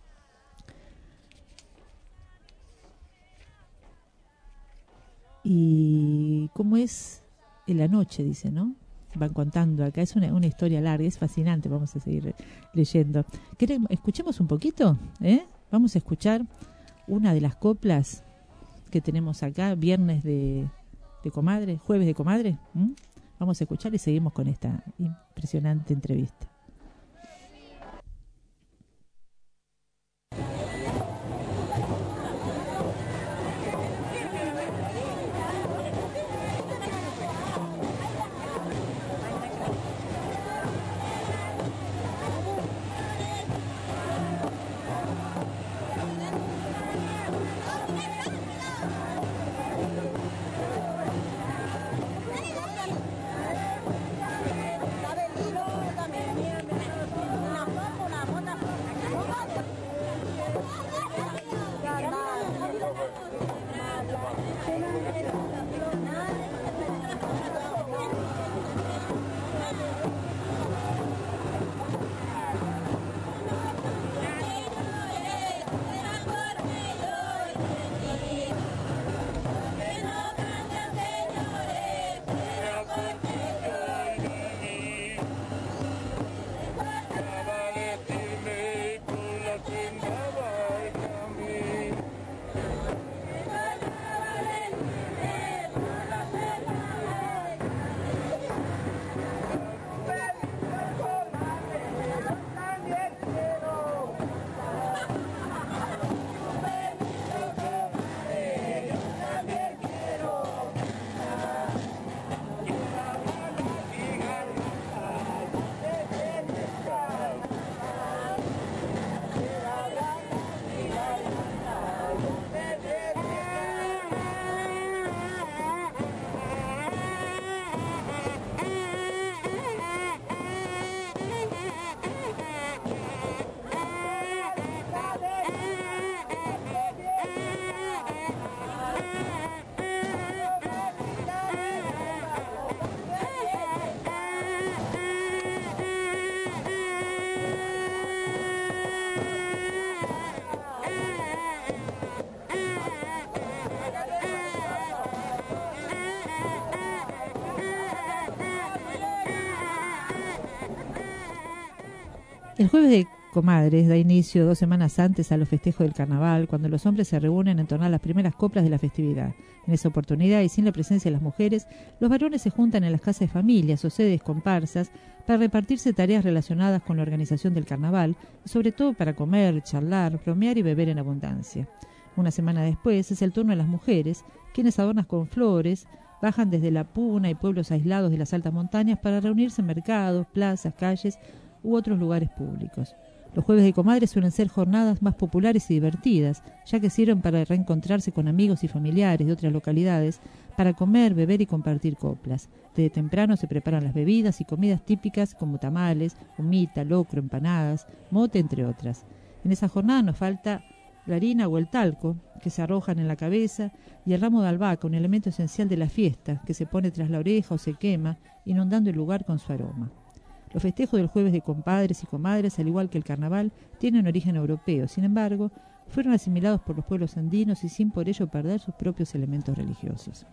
Y cómo es en la noche, dice, ¿no? Van contando acá. Es una, una historia larga, es fascinante. Vamos a seguir leyendo. ¿Queremos, escuchemos un poquito? ¿Eh? Vamos a escuchar una de las coplas que tenemos acá, viernes de, de comadre, jueves de comadre. ¿Mm? Vamos a escuchar y seguimos con esta impresionante entrevista. El jueves de comadres da inicio dos semanas antes a los festejos del carnaval, cuando los hombres se reúnen en torno a las primeras coplas de la festividad. En esa oportunidad y sin la presencia de las mujeres, los varones se juntan en las casas de familias o sedes comparsas para repartirse tareas relacionadas con la organización del carnaval y sobre todo para comer, charlar, bromear y beber en abundancia. Una semana después es el turno de las mujeres, quienes adornas con flores, bajan desde la Puna y pueblos aislados de las altas montañas para reunirse en mercados, plazas, calles u otros lugares públicos. Los jueves de comadres suelen ser jornadas más populares y divertidas, ya que sirven para reencontrarse con amigos y familiares de otras localidades, para comer, beber y compartir coplas. Desde temprano se preparan las bebidas y comidas típicas como tamales, humita, locro, empanadas, mote, entre otras. En esa jornada nos falta la harina o el talco, que se arrojan en la cabeza, y el ramo de albahaca, un elemento esencial de la fiesta, que se pone tras la oreja o se quema, inundando el lugar con su aroma. Los festejos del jueves de compadres y comadres, al igual que el carnaval, tienen origen europeo. Sin embargo, fueron asimilados por los pueblos andinos y sin por ello perder sus propios elementos religiosos.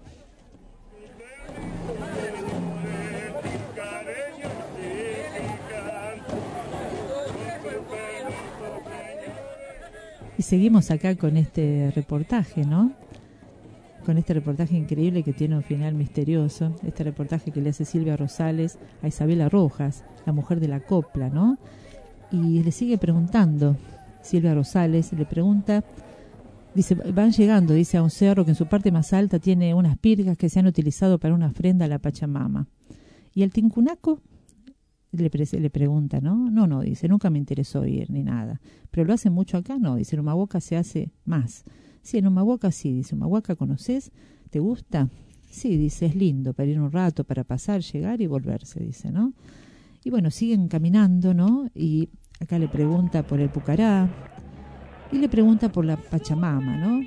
Y seguimos acá con este reportaje, ¿no? Con este reportaje increíble que tiene un final misterioso. Este reportaje que le hace Silvia Rosales a Isabela Rojas, la mujer de la copla, ¿no? Y le sigue preguntando, Silvia Rosales le pregunta, dice, van llegando, dice, a un cerro que en su parte más alta tiene unas pirgas que se han utilizado para una ofrenda a la Pachamama. ¿Y el tincunaco? Le, pre le pregunta, ¿no? No, no, dice, nunca me interesó ir ni nada. ¿Pero lo hacen mucho acá? No, dice, en Humahuaca se hace más. Sí, en Humahuaca sí, dice, Humahuaca ¿conoces? ¿Te gusta? Sí, dice, es lindo para ir un rato, para pasar, llegar y volverse, dice, ¿no? Y bueno, siguen caminando, ¿no? Y acá le pregunta por el Pucará y le pregunta por la Pachamama, ¿no?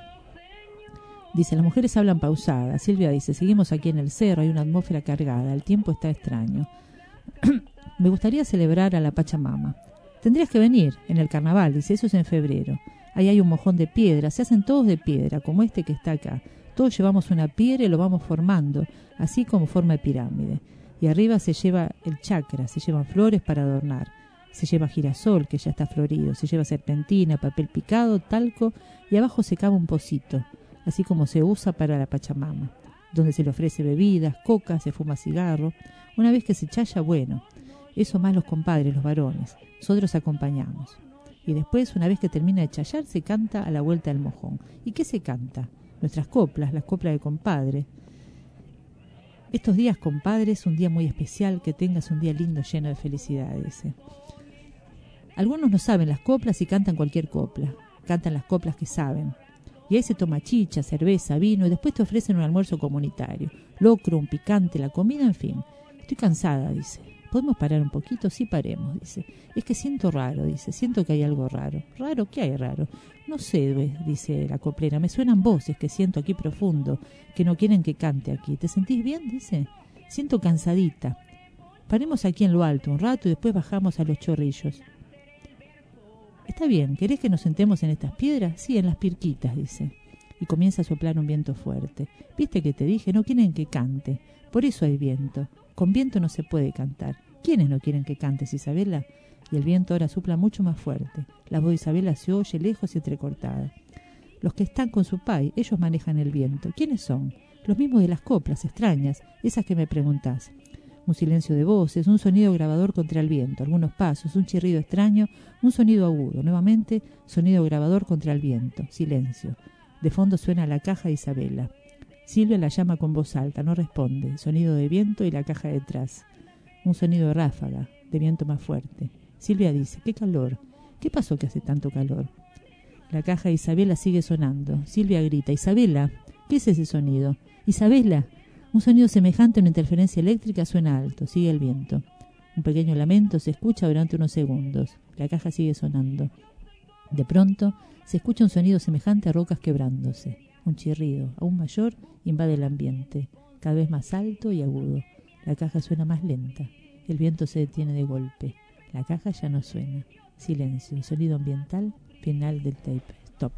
Dice, las mujeres hablan pausadas. Silvia dice, seguimos aquí en el cerro, hay una atmósfera cargada, el tiempo está extraño. Me gustaría celebrar a la Pachamama. Tendrías que venir en el carnaval, dice, eso es en febrero. Ahí hay un mojón de piedra, se hacen todos de piedra, como este que está acá. Todos llevamos una piedra y lo vamos formando, así como forma de pirámide. Y arriba se lleva el chakra, se llevan flores para adornar. Se lleva girasol, que ya está florido, se lleva serpentina, papel picado, talco, y abajo se cava un pocito, así como se usa para la Pachamama, donde se le ofrece bebidas, coca, se fuma cigarro. Una vez que se chaya, bueno, eso más los compadres, los varones, nosotros acompañamos. Y después, una vez que termina de chayar, se canta a la vuelta del mojón. ¿Y qué se canta? Nuestras coplas, las coplas de compadre. Estos días, compadre, es un día muy especial, que tengas un día lindo, lleno de felicidad, dice. Algunos no saben las coplas y cantan cualquier copla. Cantan las coplas que saben. Y ahí se toma chicha, cerveza, vino, y después te ofrecen un almuerzo comunitario. Locro, un picante, la comida, en fin. Estoy cansada, dice. ¿Podemos parar un poquito? Sí, paremos, dice. Es que siento raro, dice. Siento que hay algo raro. ¿Raro? ¿Qué hay raro? No sé, dice la coplera. Me suenan voces que siento aquí profundo, que no quieren que cante aquí. ¿Te sentís bien? Dice. Siento cansadita. Paremos aquí en lo alto un rato y después bajamos a los chorrillos. Está bien, ¿querés que nos sentemos en estas piedras? Sí, en las pirquitas, dice. Y comienza a soplar un viento fuerte. ¿Viste que te dije? No quieren que cante. Por eso hay viento. Con viento no se puede cantar. ¿Quiénes no quieren que cantes, Isabela? Y el viento ahora sopla mucho más fuerte. La voz de Isabela se oye lejos y entrecortada. Los que están con su pai, ellos manejan el viento. ¿Quiénes son? Los mismos de las coplas extrañas, esas que me preguntás. Un silencio de voces, un sonido grabador contra el viento, algunos pasos, un chirrido extraño, un sonido agudo. Nuevamente, sonido grabador contra el viento. Silencio. De fondo suena la caja de Isabela. Silvia la llama con voz alta, no responde. Sonido de viento y la caja detrás. Un sonido de ráfaga, de viento más fuerte. Silvia dice, ¡qué calor! ¿Qué pasó que hace tanto calor? La caja de Isabela sigue sonando. Silvia grita, ¡Isabela! ¿Qué es ese sonido? ¡Isabela! Un sonido semejante a una interferencia eléctrica suena alto, sigue el viento. Un pequeño lamento se escucha durante unos segundos. La caja sigue sonando. De pronto, se escucha un sonido semejante a rocas quebrándose. Un chirrido, aún mayor, invade el ambiente, cada vez más alto y agudo. La caja suena más lenta. El viento se detiene de golpe. La caja ya no suena. Silencio. Sonido ambiental. Final del tape. Stop.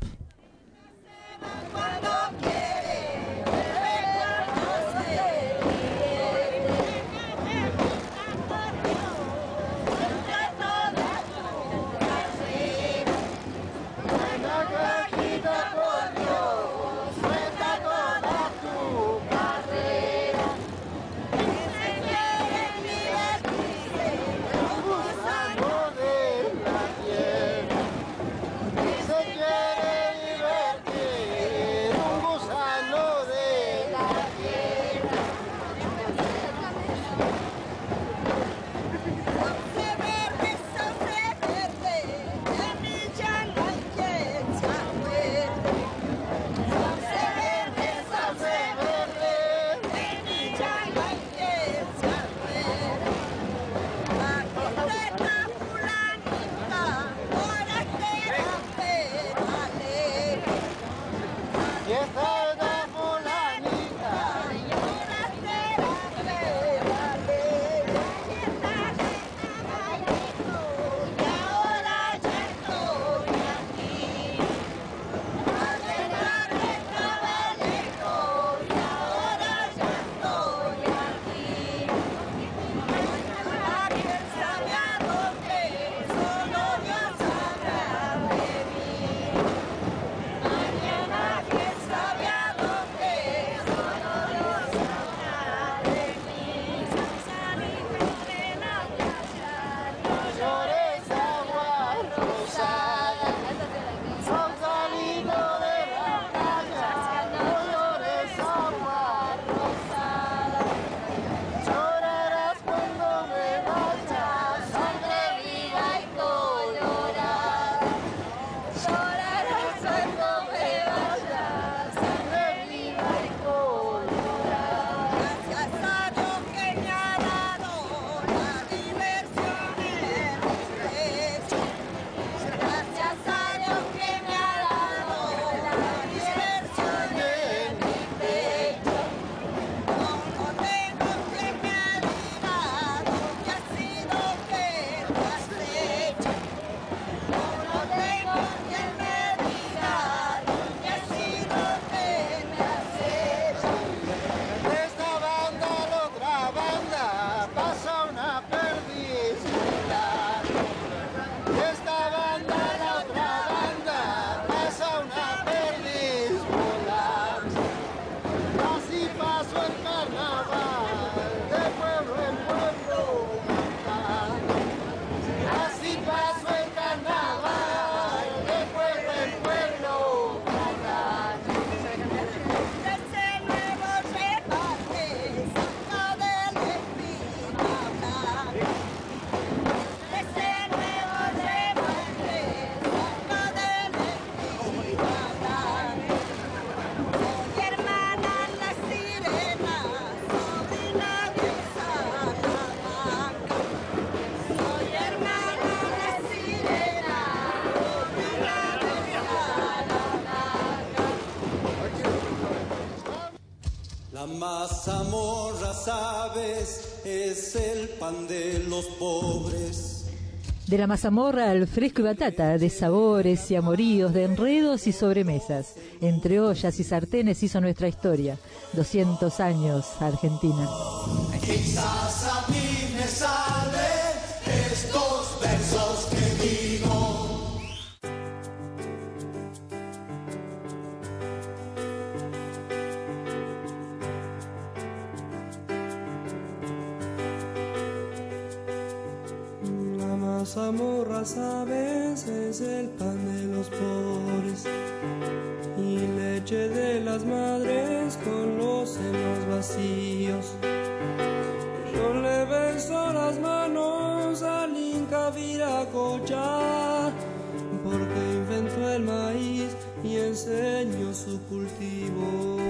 mazamorra, sabes, es el pan de los pobres. De la mazamorra al fresco y batata, de sabores y amoríos, de enredos y sobremesas. Entre ollas y sartenes hizo nuestra historia. doscientos años, Argentina. Quizás a mí me salen estos versos que digo. La mazamorra, sabes, es el pan de los pobres y leche de las madres con los senos vacíos. Yo le beso las manos al Inca Viracocha, porque inventó el maíz y enseñó su cultivo.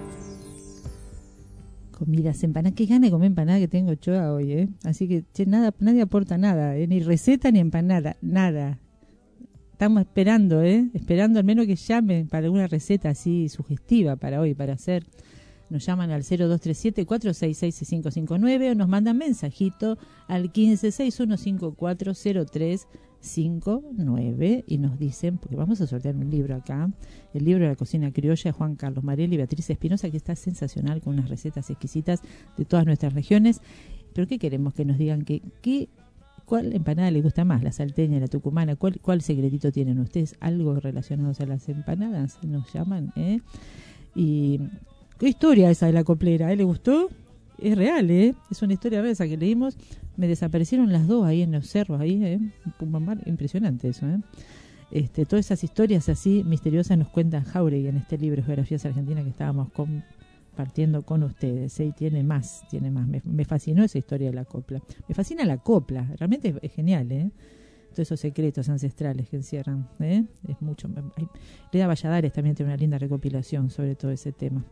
Comidas, empanadas, qué gana de comer empanada que tengo yo hoy, ¿eh? Así que che, nada, nadie aporta nada, ¿eh? Ni receta ni empanada, nada. Estamos esperando, ¿eh? Esperando al menos que llamen para alguna receta así sugestiva para hoy, para hacer. Nos llaman al cero dos tres siete, cuatro seis seis, cinco cinco nueve o nos mandan mensajito al quince, sesenta y uno cincuenta y cuatro cero tres cincuenta y nueve y nos dicen, porque vamos a sortear un libro acá, el libro de la cocina criolla de Juan Carlos Mariel y Beatriz Espinosa, que está sensacional con unas recetas exquisitas de todas nuestras regiones. Pero ¿qué queremos? Que nos digan que, que ¿cuál empanada les gusta más? ¿La salteña, la tucumana? ¿Cuál, cuál secretito tienen ustedes? ¿Algo relacionado a las empanadas? Nos llaman, ¿eh? Y ¿qué historia esa de la coplera? ¿Eh? ¿Le gustó? Es real, ¿eh? Es una historia real esa que leímos. Me desaparecieron las dos ahí en los cerros, ahí, ¿eh? Impresionante eso, ¿eh? Este, todas esas historias así misteriosas nos cuentan Jauregui en este libro Geografías Argentinas que estábamos compartiendo con ustedes, ¿eh? Y tiene más, tiene más. Me, me fascinó esa historia de la copla. Me fascina la copla, realmente es, es genial, ¿eh? Todos esos secretos ancestrales que encierran, ¿eh? Es mucho. Hay, Leda Valladares también tiene una linda recopilación sobre todo ese tema.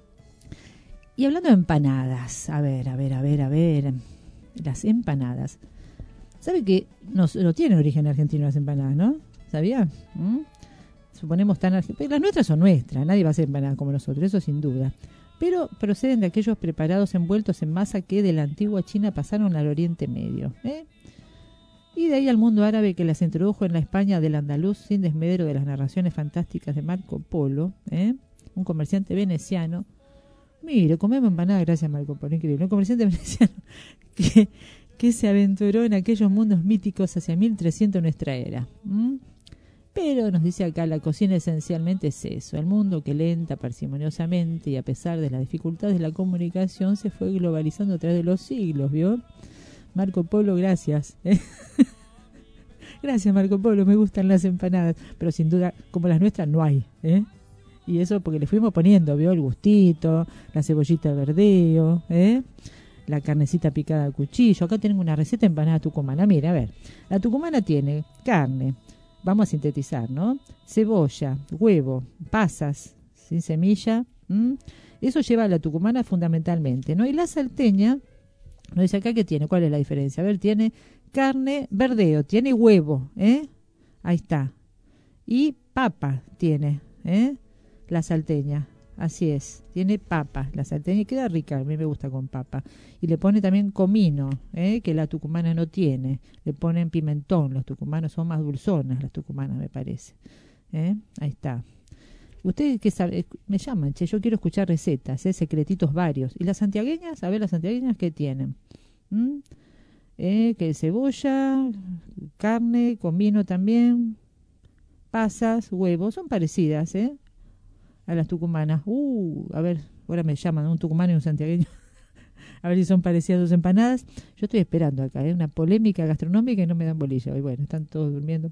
Y hablando de empanadas, a ver, a ver, a ver, a ver, las empanadas. ¿Sabe que no, no tienen origen argentino las empanadas, no? ¿Sabía? ¿Mm? Suponemos tan argentinas. Las nuestras son nuestras, nadie va a hacer empanadas como nosotros, eso sin duda. Pero proceden de aquellos preparados envueltos en masa que de la antigua China pasaron al Oriente Medio, ¿eh? Y de ahí al mundo árabe que las introdujo en la España del andaluz sin desmedro de las narraciones fantásticas de Marco Polo, ¿eh? Un comerciante veneciano. Mire, comemos empanadas gracias a Marco Polo, increíble. Un comerciante veneciano que, que se aventuró en aquellos mundos míticos hacia mil trescientos nuestra era. ¿Mm? Pero nos dice acá, la cocina esencialmente es eso, el mundo que lenta, parsimoniosamente y a pesar de las dificultades de la comunicación se fue globalizando a través de los siglos, ¿vio? Marco Polo, gracias. ¿eh? Gracias Marco Polo, me gustan las empanadas, pero sin duda como las nuestras no hay, ¿eh? Y eso porque le fuimos poniendo, ¿vio? El gustito, la cebollita de verdeo, ¿eh? La carnecita picada a cuchillo. Acá tengo una receta de empanada tucumana. Mira, a ver, la tucumana tiene carne, vamos a sintetizar, ¿no? Cebolla, huevo, pasas, sin semilla. ¿m? Eso lleva a la tucumana fundamentalmente, ¿no? Y la salteña, nos dice acá que tiene, ¿cuál es la diferencia? A ver, tiene carne, verdeo, tiene huevo, ¿eh? Ahí está. Y papa tiene, ¿eh? La salteña, así es, tiene papa, la salteña queda rica, a mí me gusta con papa. Y le pone también comino, ¿eh? Que la tucumana no tiene. Le ponen pimentón, los tucumanos son más dulzonas, las tucumanas me parece. ¿Eh? Ahí está. Ustedes que saben, me llaman, che, yo quiero escuchar recetas, ¿eh? Secretitos varios. ¿Y las santiagueñas? A ver, las santiagueñas, ¿qué tienen? ¿Mm? ¿Eh? Que cebolla, carne, comino también, pasas, huevos, son parecidas, ¿eh? A las tucumanas. Uh, a ver, ahora me llaman un tucumano y un santiagueño. A ver si son parecidas sus empanadas. Yo estoy esperando acá, ¿eh? Una polémica gastronómica y no me dan bolilla. Y bueno, están todos durmiendo,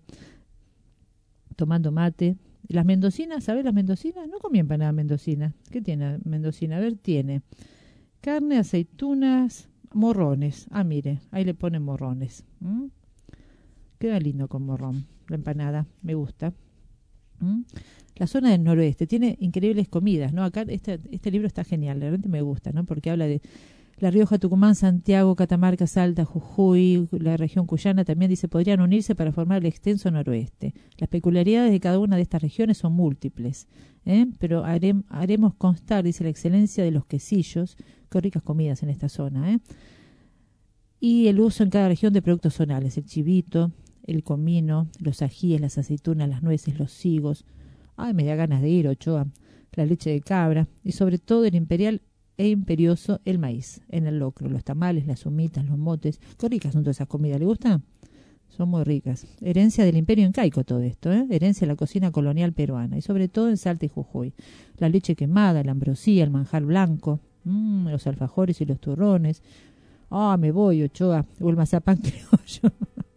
tomando mate. Las mendocinas, ¿sabes las mendocinas? No comí empanada mendocina. ¿Qué tiene mendocina? A ver, tiene carne, aceitunas, morrones. Ah, mire, ahí le ponen morrones. ¿Mm? Queda lindo con morrón. La empanada, me gusta. ¿Mm? La zona del noroeste tiene increíbles comidas, ¿no? Acá este, este libro está genial, realmente me gusta, ¿no? Porque habla de La Rioja, Tucumán, Santiago, Catamarca, Salta, Jujuy, la región cuyana también dice podrían unirse para formar el extenso noroeste. Las peculiaridades de cada una de estas regiones son múltiples, ¿eh? pero haré, haremos constar, dice, la excelencia de los quesillos, qué ricas comidas en esta zona, ¿eh? y el uso en cada región de productos zonales, el chivito, el comino, los ajíes, las aceitunas, las nueces, los higos. Ay, me da ganas de ir, Ochoa. La leche de cabra y sobre todo el imperial e imperioso el maíz, en el locro, los tamales, las humitas, los motes. Qué ricas son todas esas comidas, ¿le gustan? Son muy ricas. Herencia del imperio incaico todo esto, ¿eh? Herencia de la cocina colonial peruana y sobre todo en Salta y Jujuy. La leche quemada, la ambrosía, el manjar blanco, mmm, los alfajores y los turrones. Ah, me voy, Ochoa, o el mazapán criollo.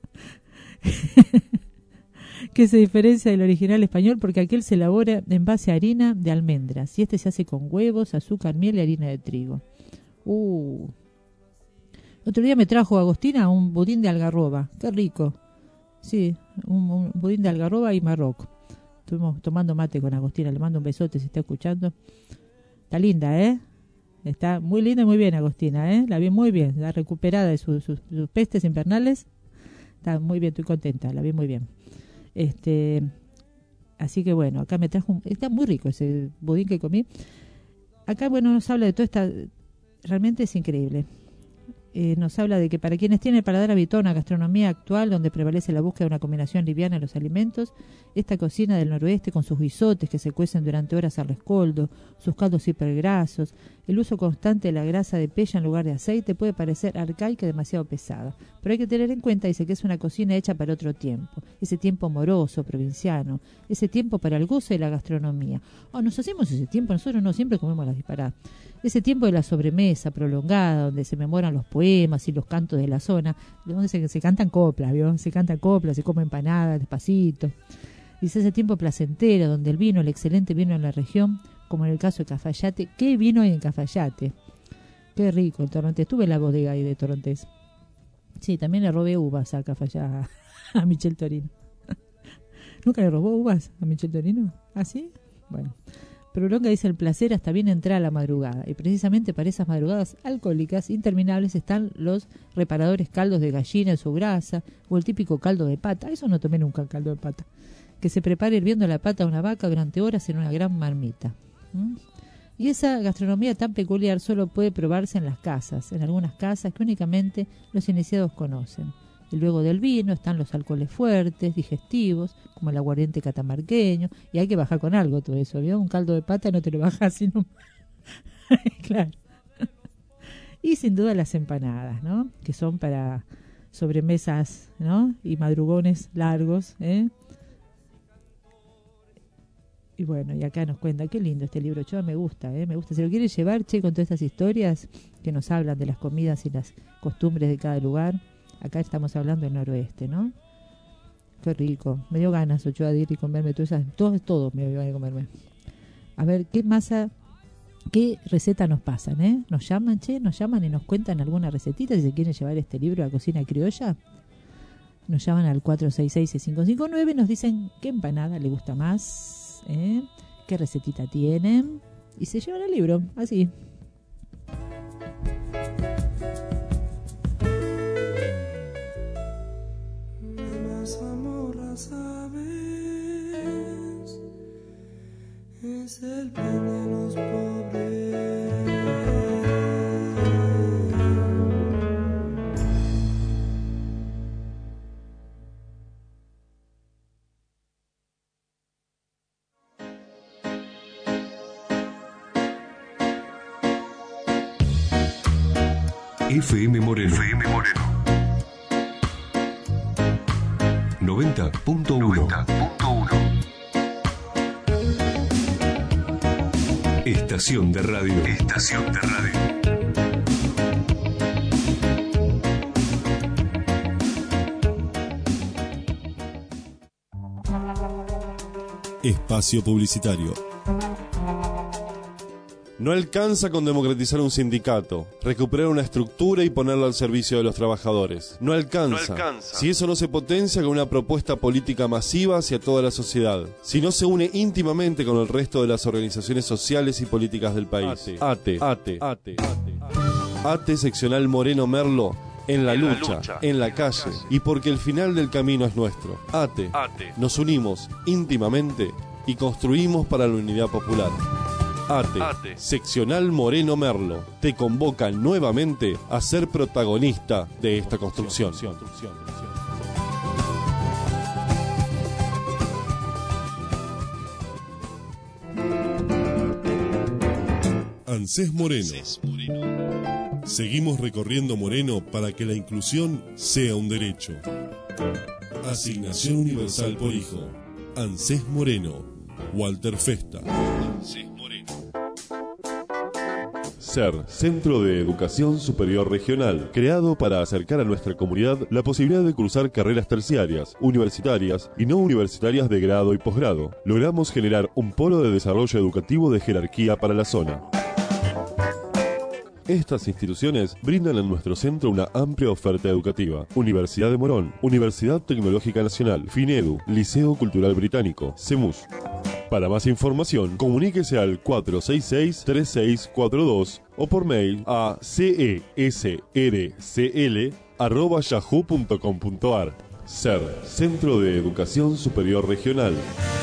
Que se diferencia del original español porque aquel se elabora en base a harina de almendras y este se hace con huevos, azúcar, miel y harina de trigo. Uh. Otro día me trajo Agostina un budín de algarroba, qué rico. Sí, un, un budín de algarroba y marroco. Estuvimos tomando mate con Agostina, le mando un besote si está escuchando. Está linda, ¿eh? Está muy linda y muy bien Agostina, ¿eh? La vi muy bien, está recuperada de sus, sus, sus pestes invernales. Está muy bien, estoy contenta, la vi muy bien. Este, así que bueno, acá me trajo un, está muy rico ese budín que comí. Acá, bueno, nos habla de todo esta, realmente es increíble. Eh, nos habla de que para quienes tienen el paladar habituado a una gastronomía actual donde prevalece la búsqueda de una combinación liviana de los alimentos, esta cocina del noroeste con sus guisotes que se cuecen durante horas al rescoldo, sus caldos hipergrasos, el uso constante de la grasa de pella en lugar de aceite puede parecer arcaica y demasiado pesada, pero hay que tener en cuenta, dice, que es una cocina hecha para otro tiempo, ese tiempo moroso, provinciano, ese tiempo para el goce de la gastronomía. Oh, nos hacemos ese tiempo, nosotros no siempre comemos las disparadas. Ese tiempo de la sobremesa prolongada, donde se memoran los poemas y los cantos de la zona, donde se, se cantan coplas, ¿vio? Se cantan coplas, se come empanadas despacito. Dice ese tiempo placentero, donde el vino, el excelente vino en la región, como en el caso de Cafayate. ¿Qué vino hay en Cafayate? Qué rico el Torrontés. Estuve en la bodega ahí de Torrontés. Sí, también le robé uvas a Cafayate, a Michel Torino. ¿Nunca le robó uvas a Michel Torino? ¿Ah, sí? Bueno. Prolonga, dice, el placer hasta bien entrar a la madrugada. Y precisamente para esas madrugadas alcohólicas interminables están los reparadores caldos de gallina en su grasa o el típico caldo de pata. Eso no tomé nunca, el caldo de pata. Que se prepara hirviendo la pata de una vaca durante horas en una gran marmita. ¿Mm? Y esa gastronomía tan peculiar solo puede probarse en las casas, en algunas casas que únicamente los iniciados conocen. Y luego del vino están los alcoholes fuertes, digestivos, como el aguardiente catamarqueño, y hay que bajar con algo todo eso, ¿vio? Un caldo de pata no te lo bajas sino... Claro. Y sin duda las empanadas, ¿no? Que son para sobremesas, ¿no? Y madrugones largos, ¿eh? Y bueno, y acá nos cuenta, qué lindo este libro, yo me gusta, ¿eh? Me gusta. Si lo quiere llevar, che, con todas estas historias que nos hablan de las comidas y las costumbres de cada lugar. Acá estamos hablando del noroeste, ¿no? Qué rico. Me dio ganas, Ochoa, de ir y comerme todas esas, todo, todo me dio ganas de comerme. A ver, ¿qué masa, qué receta nos pasan, eh? Nos llaman, che, nos llaman y nos cuentan alguna recetita si se quieren llevar este libro a Cocina Criolla. Nos llaman al cuatro seis seis, seis cinco cinco nueve y nos dicen qué empanada le gusta más, ¿eh? Qué recetita tienen y se llevan el libro, así. Zamorra, sabes, es el pan de los pobres. F M Moreno. F M Moreno. noventa punto uno. Estación de radio. Estación de radio. Espacio publicitario. No alcanza con democratizar un sindicato, recuperar una estructura y ponerla al servicio de los trabajadores. No alcanza, no alcanza. Si eso no se potencia con una propuesta política masiva hacia toda la sociedad. Si no se une íntimamente con el resto de las organizaciones sociales y políticas del país. Ate, ate, ate, ate. ate. ATE Seccional Moreno Merlo, en la, en lucha, la lucha, en la en calle, la calle, y porque el final del camino es nuestro. ATE, ATE. Nos unimos íntimamente y construimos para la unidad popular. ATE, ATE, Seccional Moreno Merlo, te convoca nuevamente a ser protagonista de esta construcción. ANSES Moreno. Seguimos recorriendo Moreno para que la inclusión sea un derecho. Asignación Universal por Hijo. ANSES Moreno. Walter Festa. ANSES Moreno. SER, Centro de Educación Superior Regional, creado para acercar a nuestra comunidad la posibilidad de cursar carreras terciarias, universitarias y no universitarias de grado y posgrado. Logramos generar un polo de desarrollo educativo de jerarquía para la zona. Estas instituciones brindan en nuestro centro una amplia oferta educativa. Universidad de Morón, Universidad Tecnológica Nacional, FINEDU, Liceo Cultural Británico, CEMUS. Para más información, comuníquese al cuatro seis seis, tres seis cuatro dos o por mail a cesrcl arroba yahoo punto com punto ar. SER, Centro de Educación Superior Regional.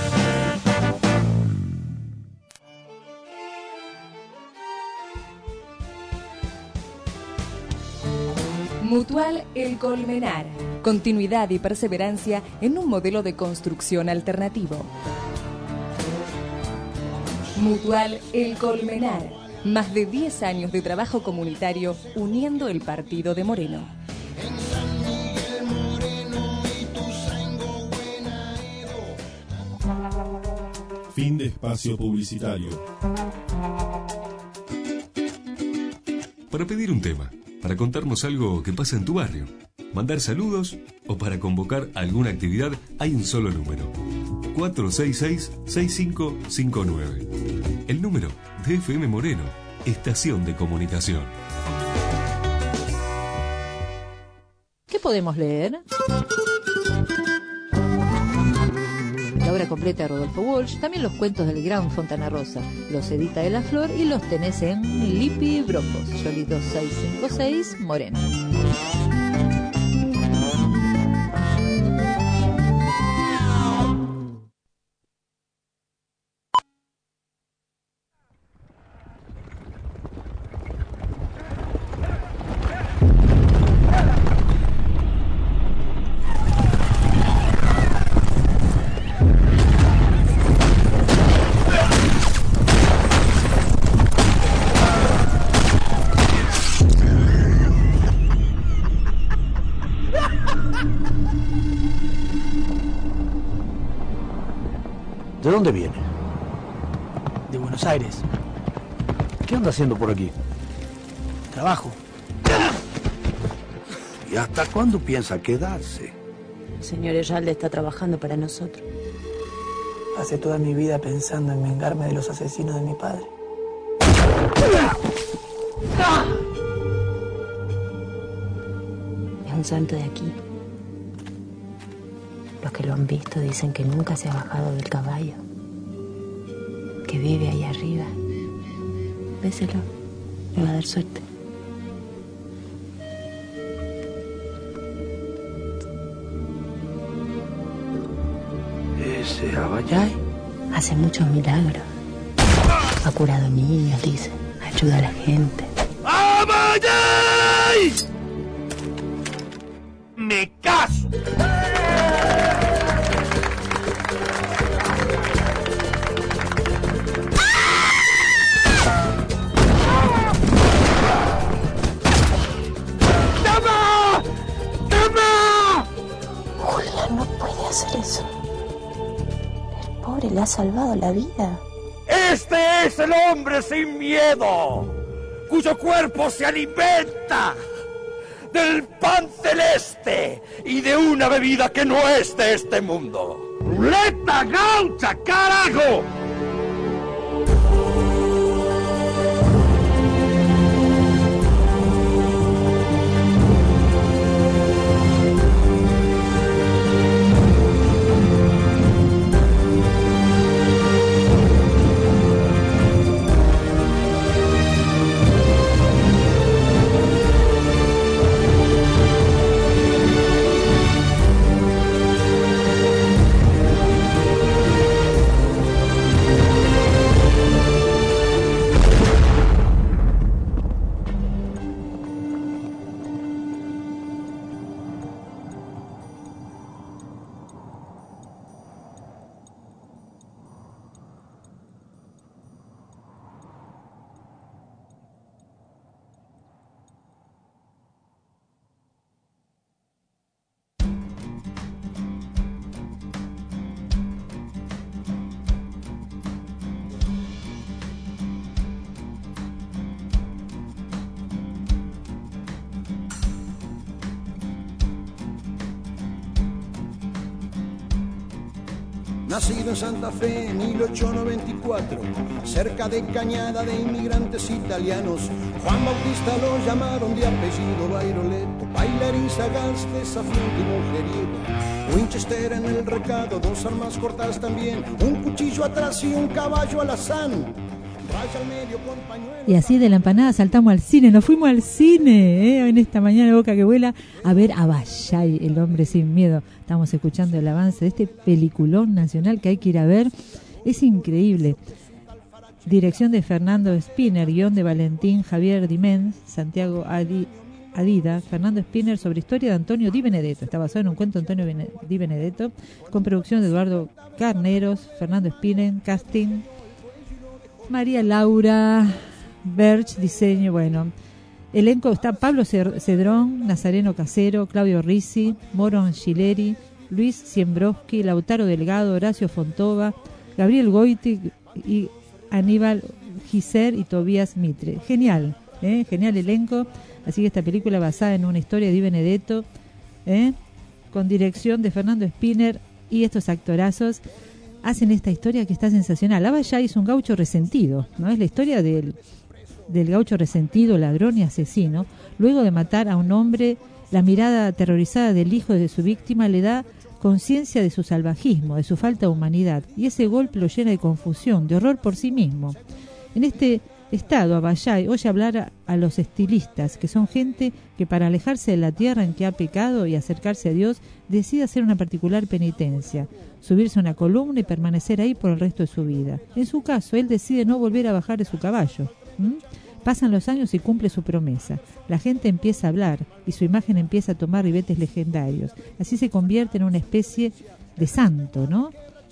Mutual El Colmenar. Continuidad y perseverancia en un modelo de construcción alternativo. Mutual El Colmenar. Más de diez años de trabajo comunitario uniendo el partido de Moreno. Fin de espacio publicitario. Para pedir un tema, para contarnos algo que pasa en tu barrio, mandar saludos o para convocar alguna actividad, hay un solo número: cuatro seis seis, seis cinco cinco nueve. El número de F M Moreno, Estación de Comunicación. ¿Qué podemos leer? La obra completa de Rodolfo Walsh, también los cuentos del gran Fontana Rosa. Los edita de la Flor y los tenés en Lipi Brocos, Yolito seiscientos cincuenta y seis, Moreno. ¿De dónde viene? De Buenos Aires. ¿Qué anda haciendo por aquí? Trabajo. ¿Y hasta cuándo piensa quedarse? El señor Herralde está trabajando para nosotros. Pasé toda mi vida pensando en vengarme de los asesinos de mi padre. Es un santo de aquí. Los que lo han visto dicen que nunca se ha bajado del caballo, que vive ahí arriba. Béselo, le va a dar suerte. ¿Ese Abayay? Hace muchos milagros. Ha curado niños, dice. Ayuda a la gente. ¡Abayay! ¡Me caso! No puede hacer eso. El pobre le ha salvado la vida. ¡Este es el hombre sin miedo! Cuyo cuerpo se alimenta del pan celeste y de una bebida que no es de este mundo. ¡Ruleta gaucha, carajo! nacido en Santa Fe en mil ochocientos noventa y cuatro, cerca de Cañada de inmigrantes italianos. Juan Bautista lo llamaron de apellido Bairoleto, bailarín sagaz, desafiante y mujeriego. Winchester en el recado, dos armas cortas también, un cuchillo atrás y un caballo alazán. Y así de la empanada saltamos al cine, nos fuimos al cine, ¿eh? En esta mañana de Boca que Vuela, a ver a Vallay, el hombre sin miedo. Estamos escuchando el avance de este peliculón nacional que hay que ir a ver, es increíble. Dirección de Fernando Spinner, guión de Valentín Javier Dimens, Santiago Adi, Adida, Fernando Spinner, sobre historia de Antonio Di Benedetto. Está basado en un cuento de Antonio Di Benedetto, con producción de Eduardo Carneros, Fernando Spinner, casting María Laura Berch, diseño, bueno, elenco está Pablo Cedrón, Nazareno Casero, Claudio Rizzi, Moro Angileri, Luis Siembroski, Lautaro Delgado, Horacio Fontova, Gabriel Goiti y Aníbal Giser y Tobías Mitre. Genial, ¿eh? Genial elenco. Así que esta película basada en una historia de Di Benedetto, ¿eh? Con dirección de Fernando Spinner, y estos actorazos hacen esta historia que está sensacional. Vallay es un gaucho resentido, ¿no? Es la historia del, del gaucho resentido, ladrón y asesino. Luego de matar a un hombre, la mirada aterrorizada del hijo de su víctima le da conciencia de su salvajismo, de su falta de humanidad, y ese golpe lo llena de confusión, de horror por sí mismo. En este estado, Vallay oye hablar a, a los estilistas, que son gente que para alejarse de la tierra en que ha pecado y acercarse a Dios, decide hacer una particular penitencia, subirse a una columna y permanecer ahí por el resto de su vida. En su caso, él decide no volver a bajar de su caballo. ¿Mm? Pasan los años y cumple su promesa. La gente empieza a hablar y su imagen empieza a tomar ribetes legendarios. Así se convierte en una especie de santo, ¿no?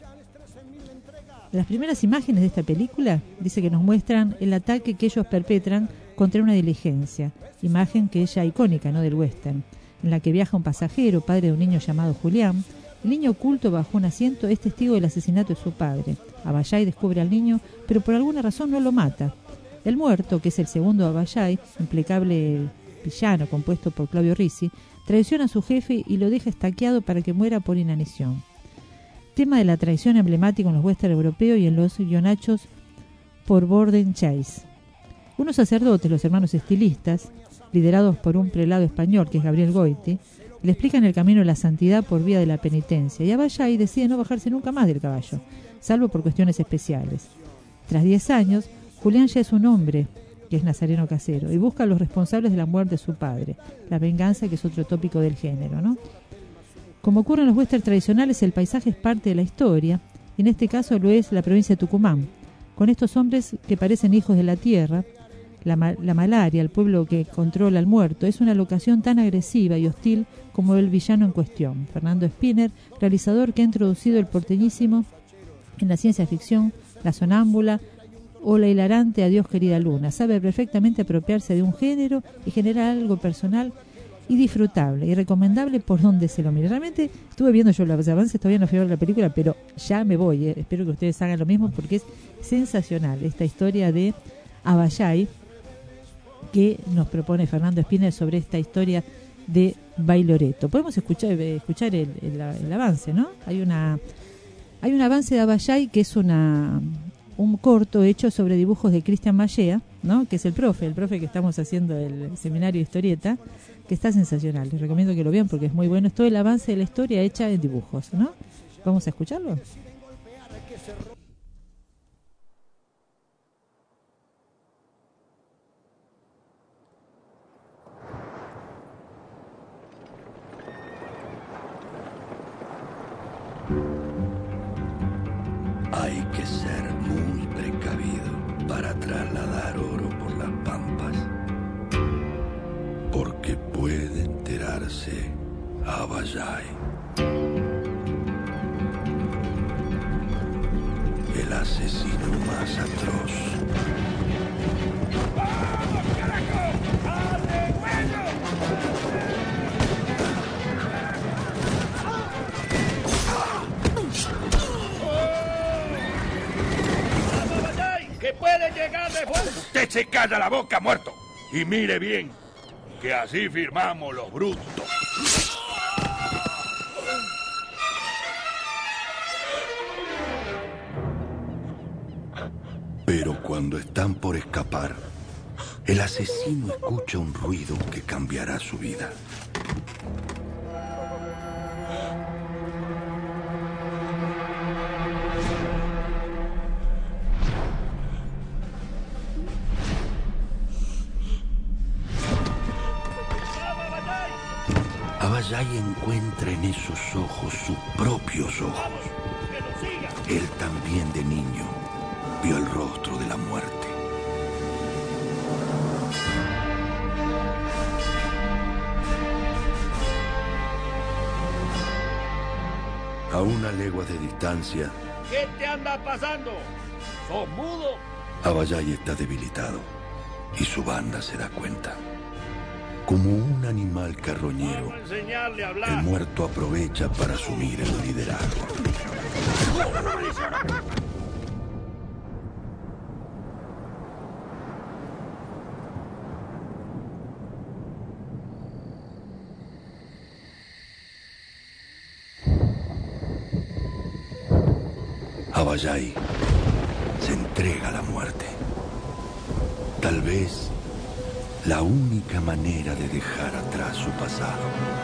Las primeras imágenes de esta película dice que nos muestran el ataque que ellos perpetran contra una diligencia, imagen que es ya icónica, ¿no?, del western, en la que viaja un pasajero, padre de un niño llamado Julián. El niño oculto bajo un asiento es testigo del asesinato de su padre. Vallay descubre al niño, pero por alguna razón no lo mata. El muerto, que es el segundo Vallay, impecable villano compuesto por Claudio Rizzi, traiciona a su jefe y lo deja estaqueado para que muera por inanición. Tema de la traición emblemático en los western europeos y en los guionachos por Borden Chase. Unos sacerdotes, los hermanos estilistas, liderados por un prelado español que es Gabriel Goiti, le explican el camino de la santidad por vía de la penitencia, y a Vallay decide no bajarse nunca más del caballo, salvo por cuestiones especiales. Tras diez años, Julián ya es un hombre, que es Nazareno Casero, y busca a los responsables de la muerte de su padre, la venganza, que es otro tópico del género, ¿no? Como ocurre en los westerns tradicionales, el paisaje es parte de la historia, y en este caso lo es la provincia de Tucumán, con estos hombres que parecen hijos de la tierra. La, ma- la malaria, el pueblo que controla al muerto, es una locación tan agresiva y hostil como el villano en cuestión. Fernando Spinner, realizador que ha introducido el porteñísimo en la ciencia ficción, la sonámbula o la hilarante Adiós querida luna, sabe perfectamente apropiarse de un género y generar algo personal y disfrutable y recomendable por donde se lo mire. Realmente estuve viendo yo los avances, todavía no fui a ver la película, pero ya me voy, eh. espero que ustedes hagan lo mismo porque es sensacional esta historia de Vallay que nos propone Fernando Spinner sobre esta historia de Bailoreto. Podemos escuchar escuchar el, el, el avance, ¿no? Hay una hay un avance de Vallay que es una un corto hecho sobre dibujos de Cristian Mallea, ¿no?, que es el profe, el profe que estamos haciendo el seminario de historieta, que está sensacional. Les recomiendo que lo vean porque es muy bueno. Es todo el avance de la historia hecha en dibujos, ¿no? ¿Vamos a escucharlo? Hay que ser muy precavido para trasladar oro por las pampas, porque puede enterarse a Vallay. El asesino más atroz. ¡Vamos, carajo! ¡Dale, bueno! ¡Que puede llegar de vuelta! Usted se calla la boca, muerto. Y mire bien, que así firmamos los brutos. cuando están por escapar, el asesino escucha un ruido que cambiará su vida. Aballay encuentra en esos ojos sus propios ojos. Él también de niño vio el rostro de la muerte. A una legua de distancia, ¿qué te anda pasando? ¿Sos mudo? Aballay está debilitado y su banda se da cuenta. Como un animal carroñero, el muerto aprovecha para asumir el liderazgo. Aballay se entrega a la muerte. Tal vez la única manera de dejar atrás su pasado.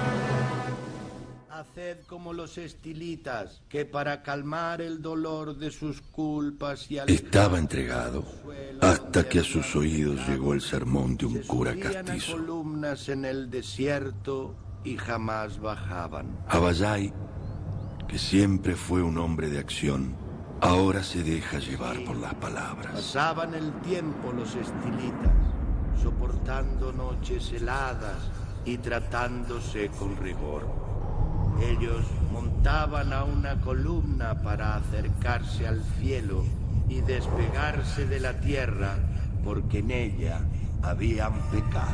Haced como los estilitas, que para calmar el dolor de sus culpas y estaba entregado hasta que a sus oídos llegó el sermón de un cura castizo. Columnas en el desierto y jamás bajaban. Aballay, que siempre fue un hombre de acción, ahora se deja llevar por las palabras. Pasaban el tiempo los estilitas, soportando noches heladas y tratándose con rigor. Ellos montaban a una columna para acercarse al cielo y despegarse de la tierra, porque en ella habían pecado.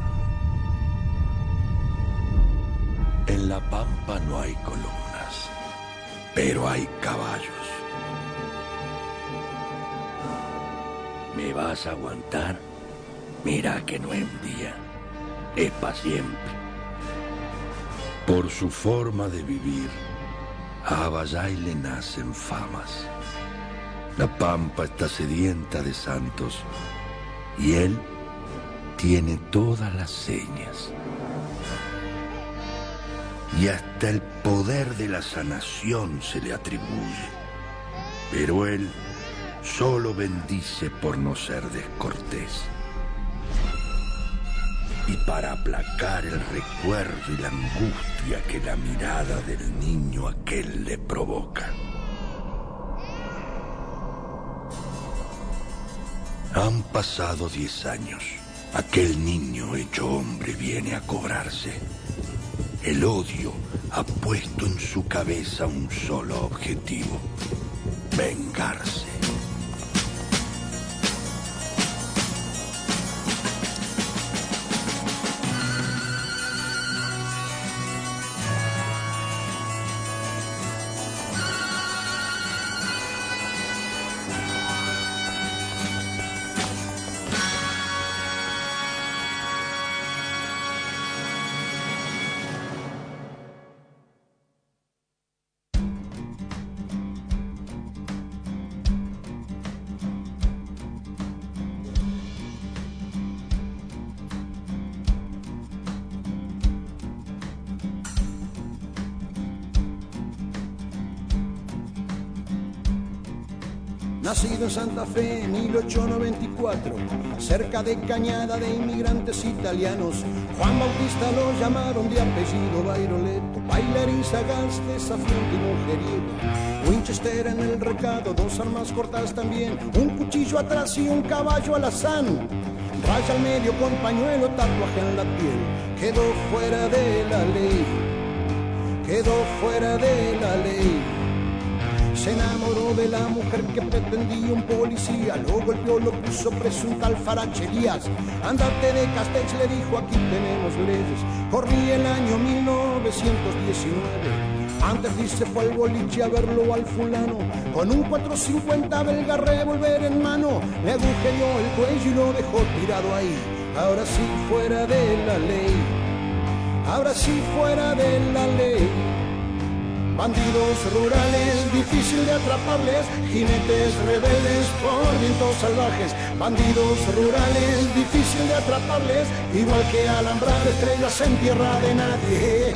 En la pampa no hay columnas, pero hay caballos. ¿Me vas a aguantar? Mira que no es un día, es para siempre. Por su forma de vivir, a Aballay le nacen famas. La pampa está sedienta de santos y él tiene todas las señas. Y hasta el poder de la sanación se le atribuye. Pero él solo bendice por no ser descortés. Y para aplacar el recuerdo y la angustia que la mirada del niño aquel le provoca. Han pasado diez años. Aquel niño hecho hombre viene a cobrarse. El odio ha puesto en su cabeza un solo objetivo: vengarse. Nacido en Santa Fe en mil ochocientos noventa y cuatro, cerca de Cañada de inmigrantes italianos, Juan Bautista lo llamaron de apellido Bairoleto, bailarín sagaz, desafiante y mujeriego. Winchester en el recado, dos armas cortas también, un cuchillo atrás y un caballo alazán. Raya al medio con pañuelo, tatuaje en la piel, quedó fuera de la ley, quedó fuera de la ley. Se enamoró de la mujer que pretendía un policía, lo golpeó, lo puso preso un tal Faracherías. Andate de Castells, le dijo, aquí tenemos leyes. Corría el año mil novecientos diecinueve. Antes dice fue al boliche a verlo al fulano, con un cuatrocientos cincuenta belga revólver en mano. Le agujereó el cuello y lo dejó tirado ahí. Ahora sí fuera de la ley, ahora sí fuera de la ley. Bandidos rurales, difícil de atraparles, jinetes rebeldes por vientos salvajes. Bandidos rurales, difícil de atraparles, igual que alambrar estrellas en tierra de nadie.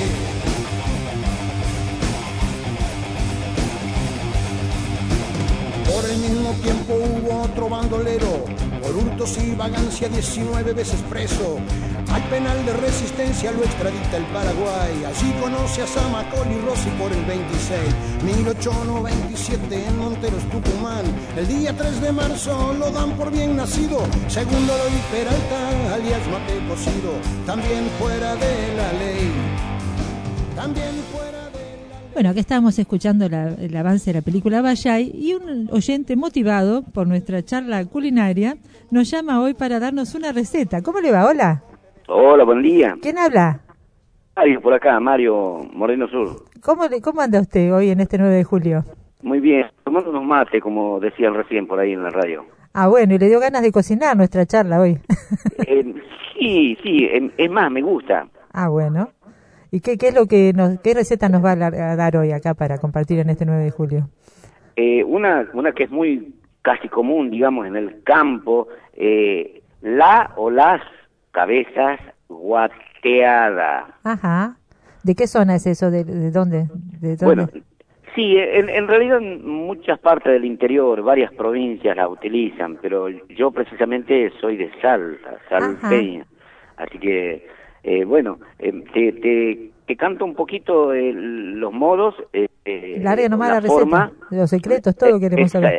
Por el mismo tiempo hubo otro bandolero, por hurtos y vagancia diecinueve veces preso. Al penal de resistencia lo extradita el Paraguay. Allí conoce a Samacol y Rossi por el veintiséis. mil ochocientos noventa y siete en Monteros, Tucumán. El día tres de marzo lo dan por bien nacido. Segundo Eloy Peralta, alias Mate Cocido. También fuera de la ley. También fuera. Bueno, acá estábamos escuchando la, el avance de la película Vallay y un oyente motivado por nuestra charla culinaria nos llama hoy para darnos una receta. ¿Cómo le va? Hola. Hola, buen día. ¿Quién habla? Mario, por acá, Mario Moreno Sur. ¿Cómo, le, ¿Cómo anda usted hoy en este nueve de julio? Muy bien, tomando unos mates, como decían recién por ahí en la radio. Ah, bueno, y le dio ganas de cocinar nuestra charla hoy. eh, sí, sí, eh, es más, me gusta. Ah, bueno. ¿Y qué, qué es lo que nos, qué receta nos va a dar hoy acá para compartir en este nueve de julio? Eh, una, una que es muy casi común, digamos, en el campo, eh, la o las cabezas guateadas. Ajá. ¿De qué zona es eso? ¿De, de dónde? ¿De dónde? Bueno, sí, en, en realidad en muchas partes del interior, varias provincias la utilizan, pero yo precisamente soy de Salta, salteña, así que... Eh, bueno, eh, te, te, te canto un poquito eh, los modos, eh, eh, Larga nomás la, la forma. Receta, los secretos, todo eh, queremos saber.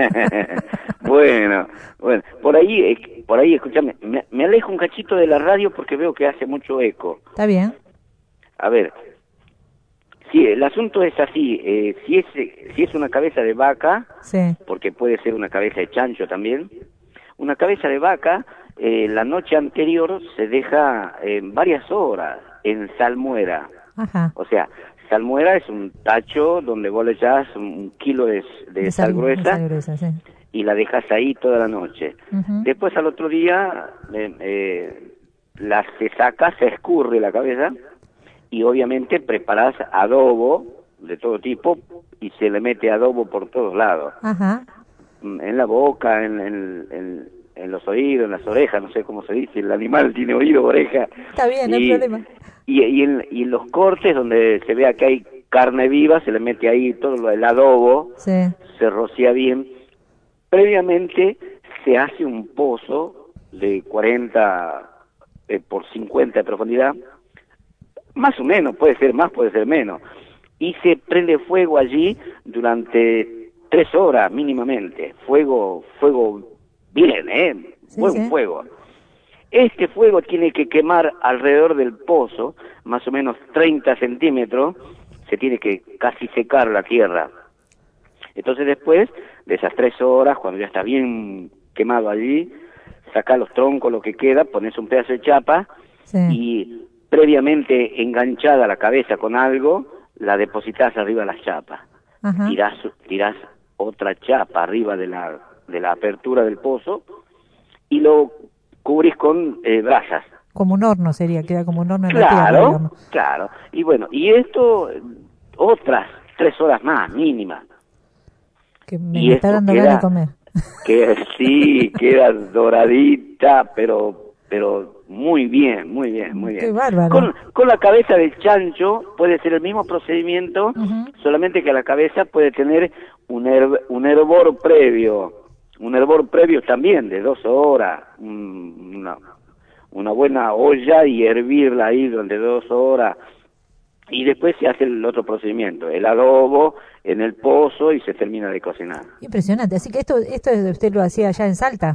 bueno, bueno, por ahí, eh, por ahí, escúchame, me, me alejo un cachito de la radio porque veo que hace mucho eco. Está bien. A ver, sí, el asunto es así, eh, si es si es una cabeza de vaca, sí. Porque puede ser una cabeza de chancho también, una cabeza de vaca. Eh, la noche anterior se deja eh, varias horas en salmuera. Ajá. O sea, salmuera es un tacho donde vos le echás un kilo de, de, de sal, sal gruesa, de sal gruesa sí. Y la dejas ahí toda la noche. Uh-huh. Después al otro día eh, eh, la se saca, se escurre la cabeza y obviamente preparás adobo de todo tipo y se le mete adobo por todos lados. Ajá. En la boca, en, en, en en los oídos, en las orejas, no sé cómo se dice, el animal tiene oído, oreja. Está bien, no hay problema. Y, y, en, y en los cortes donde se vea que hay carne viva, se le mete ahí todo lo del adobo, sí. Se rocía bien. Previamente se hace un pozo de cuarenta eh, por cincuenta de profundidad, más o menos, puede ser más, puede ser menos, y se prende fuego allí durante tres horas mínimamente, fuego, fuego bien, ¿eh? Sí, Buen sí. fuego. Este fuego tiene que quemar alrededor del pozo, más o menos treinta centímetros, se tiene que casi secar la tierra. Entonces después de esas tres horas, cuando ya está bien quemado allí, sacás los troncos, lo que queda, pones un pedazo de chapa sí. Y previamente enganchada la cabeza con algo, la depositas arriba de las chapas. Ajá. Tirás, tirás otra chapa arriba de la de la apertura del pozo y lo cubrís con eh, brasas. Como un horno sería, queda como un horno en claro, la tierra, digamos. Claro, y bueno, y esto otras tres horas más, mínima. Que me, me está dando ganas de comer. Que sí, queda doradita, pero pero muy bien, muy bien, muy bien. Qué bárbaro. Con, con la cabeza del chancho puede ser el mismo procedimiento, uh-huh. Solamente que la cabeza puede tener un, herb, un hervor previo, un hervor previo también de dos horas, un, una, una buena olla y hervirla ahí durante dos horas. Y después se hace el otro procedimiento, el adobo en el pozo y se termina de cocinar. Impresionante, así que esto esto usted lo hacía allá en Salta.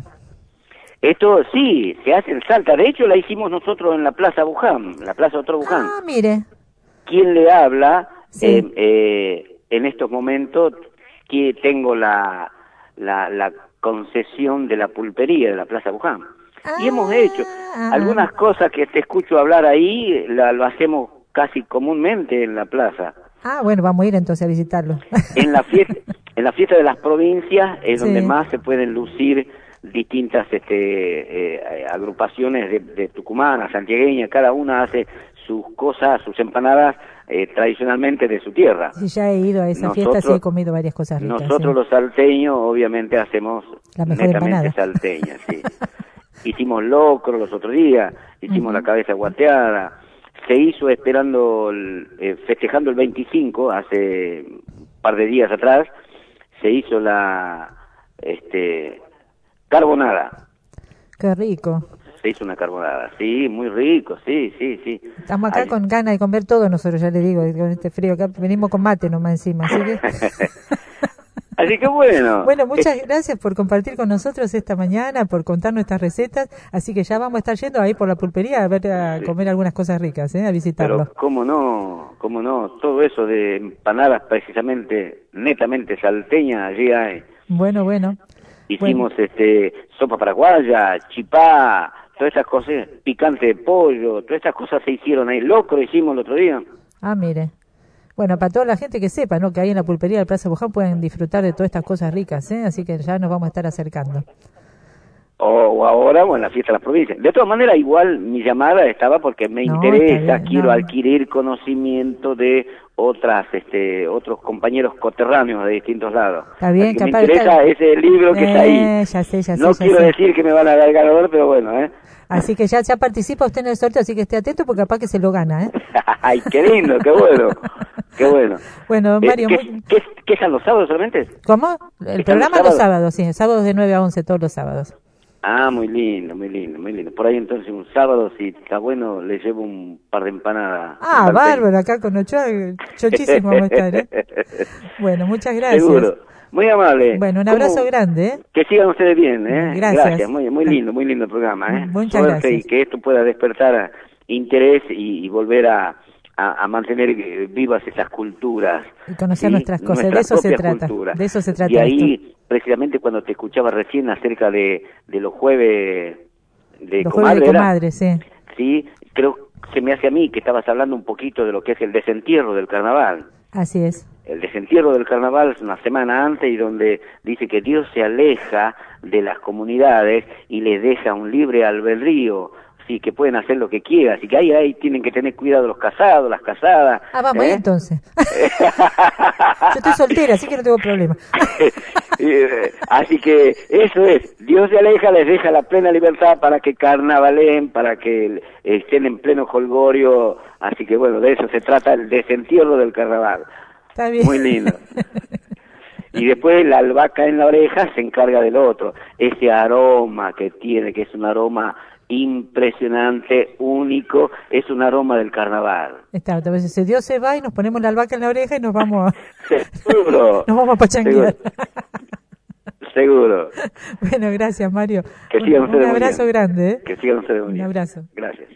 Esto sí, se hace en Salta, de hecho la hicimos nosotros en la Plaza Buján, la Plaza Otro Buján. Ah, mire. ¿Quién le habla? Sí. Eh, eh, en estos momentos que tengo la, la, la concesión de la pulpería de la Plaza Buján. Ah, y hemos hecho algunas cosas que te escucho hablar ahí, la, lo hacemos casi comúnmente en la plaza. Ah, bueno, vamos a ir entonces a visitarlo. En la fiesta, en la fiesta de las provincias es Sí. donde más se pueden lucir distintas este, eh, agrupaciones de, de tucumanas, santiagueñas, cada una hace sus cosas, sus empanadas eh, tradicionalmente de su tierra. Sí, ya he ido a esa nosotros, fiesta, sí he comido varias cosas ricas. Nosotros ¿sí? los salteños obviamente hacemos la mejor netamente empanada. salteñas, sí. Hicimos locro los otros días, hicimos uh-huh. la cabeza guateada, se hizo esperando, el, eh, festejando el veinticinco, hace un par de días atrás, se hizo la este carbonada. Qué rico. Se hizo una carbonada, sí, muy rico, sí, sí, sí. Estamos acá Ay. con ganas de comer todo nosotros, ya le digo, con este frío, acá venimos con mate nomás encima, así que... Así que bueno. Bueno, muchas gracias por compartir con nosotros esta mañana, por contar nuestras recetas, así que ya vamos a estar yendo ahí por la pulpería a ver a sí. comer algunas cosas ricas, ¿eh? A visitarlo. Pero cómo no, cómo no, todo eso de empanadas precisamente, netamente salteñas, allí hay. Bueno, bueno. Hicimos bueno. este sopa paraguaya, chipá, todas esas cosas, picante de pollo, todas esas cosas se hicieron ahí. Locro hicimos el otro día. Ah, mire. Bueno, para toda la gente que sepa, ¿no? Que ahí en la pulpería del Plaza Boján pueden disfrutar de todas estas cosas ricas, ¿eh? Así que ya nos vamos a estar acercando. O, o ahora, o en la fiesta de las provincias. De todas maneras, igual mi llamada estaba porque me no, interesa, bien, quiero no. adquirir conocimiento de otras, este, otros compañeros coterráneos de distintos lados. Está bien, capaz me interesa está... ese libro que eh, está ahí. Ya sé, ya sé, no ya quiero sé. decir que me van a dar ganador, pero bueno, ¿eh? Así que ya, ya participa usted en el sorteo, así que esté atento porque capaz que se lo gana, ¿eh? Ay, qué lindo, qué bueno, qué bueno. Bueno, Mario... ¿Qué, muy... ¿qué, qué están los sábados solamente? ¿Cómo? El programa los sábados? los sábados, sí, sábados de nueve a once, todos los sábados. Ah, muy lindo, muy lindo, muy lindo. Por ahí entonces un sábado, si está bueno, le llevo un par de empanadas. Ah, bárbaro, acá con Ochoa, chochísimo vamos a estar, ¿eh? Bueno, muchas gracias. Seguro. Muy amable. Bueno, un abrazo ¿Cómo? grande, ¿eh? Que sigan ustedes bien, ¿eh? Gracias. Gracias, muy, muy lindo, muy lindo el programa, ¿eh? Muchas Suerte gracias. Y que esto pueda despertar interés y, y volver a, a, a mantener vivas esas culturas. Y conocer ¿sí? nuestras cosas, de eso se trata. Culturas. De eso se trata. Y ahí, esto. precisamente cuando te escuchaba recién acerca de, de los jueves de los comadre, jueves de comadre, sí. Sí, creo que se me hace a mí que estabas hablando un poquito de lo que es el desentierro del carnaval. Así es. El desentierro del carnaval es una semana antes y donde dice que Dios se aleja de las comunidades y les deja un libre albedrío, sí, que pueden hacer lo que quieran, así que ahí, ahí tienen que tener cuidado los casados, las casadas. Ah, vamos ¿eh? ahí entonces. Yo estoy soltera, así que no tengo problema. Así que eso es, Dios se aleja, les deja la plena libertad para que carnavalen, para que estén en pleno jolgorio, así que bueno, de eso se trata el desentierro del carnaval. Está bien. Muy lindo. Y después la albahaca en la oreja se encarga del otro, ese aroma que tiene, que es un aroma impresionante, único, es un aroma del carnaval. Está, entonces si Dios se va y nos ponemos la albahaca en la oreja y nos vamos a... Seguro. Nos vamos a pachanguear. Seguro. Bueno, gracias, Mario. Que sigan un, ustedes un abrazo muy bien. grande, ¿eh? Que sigan ustedes muy Un bien. abrazo. Gracias.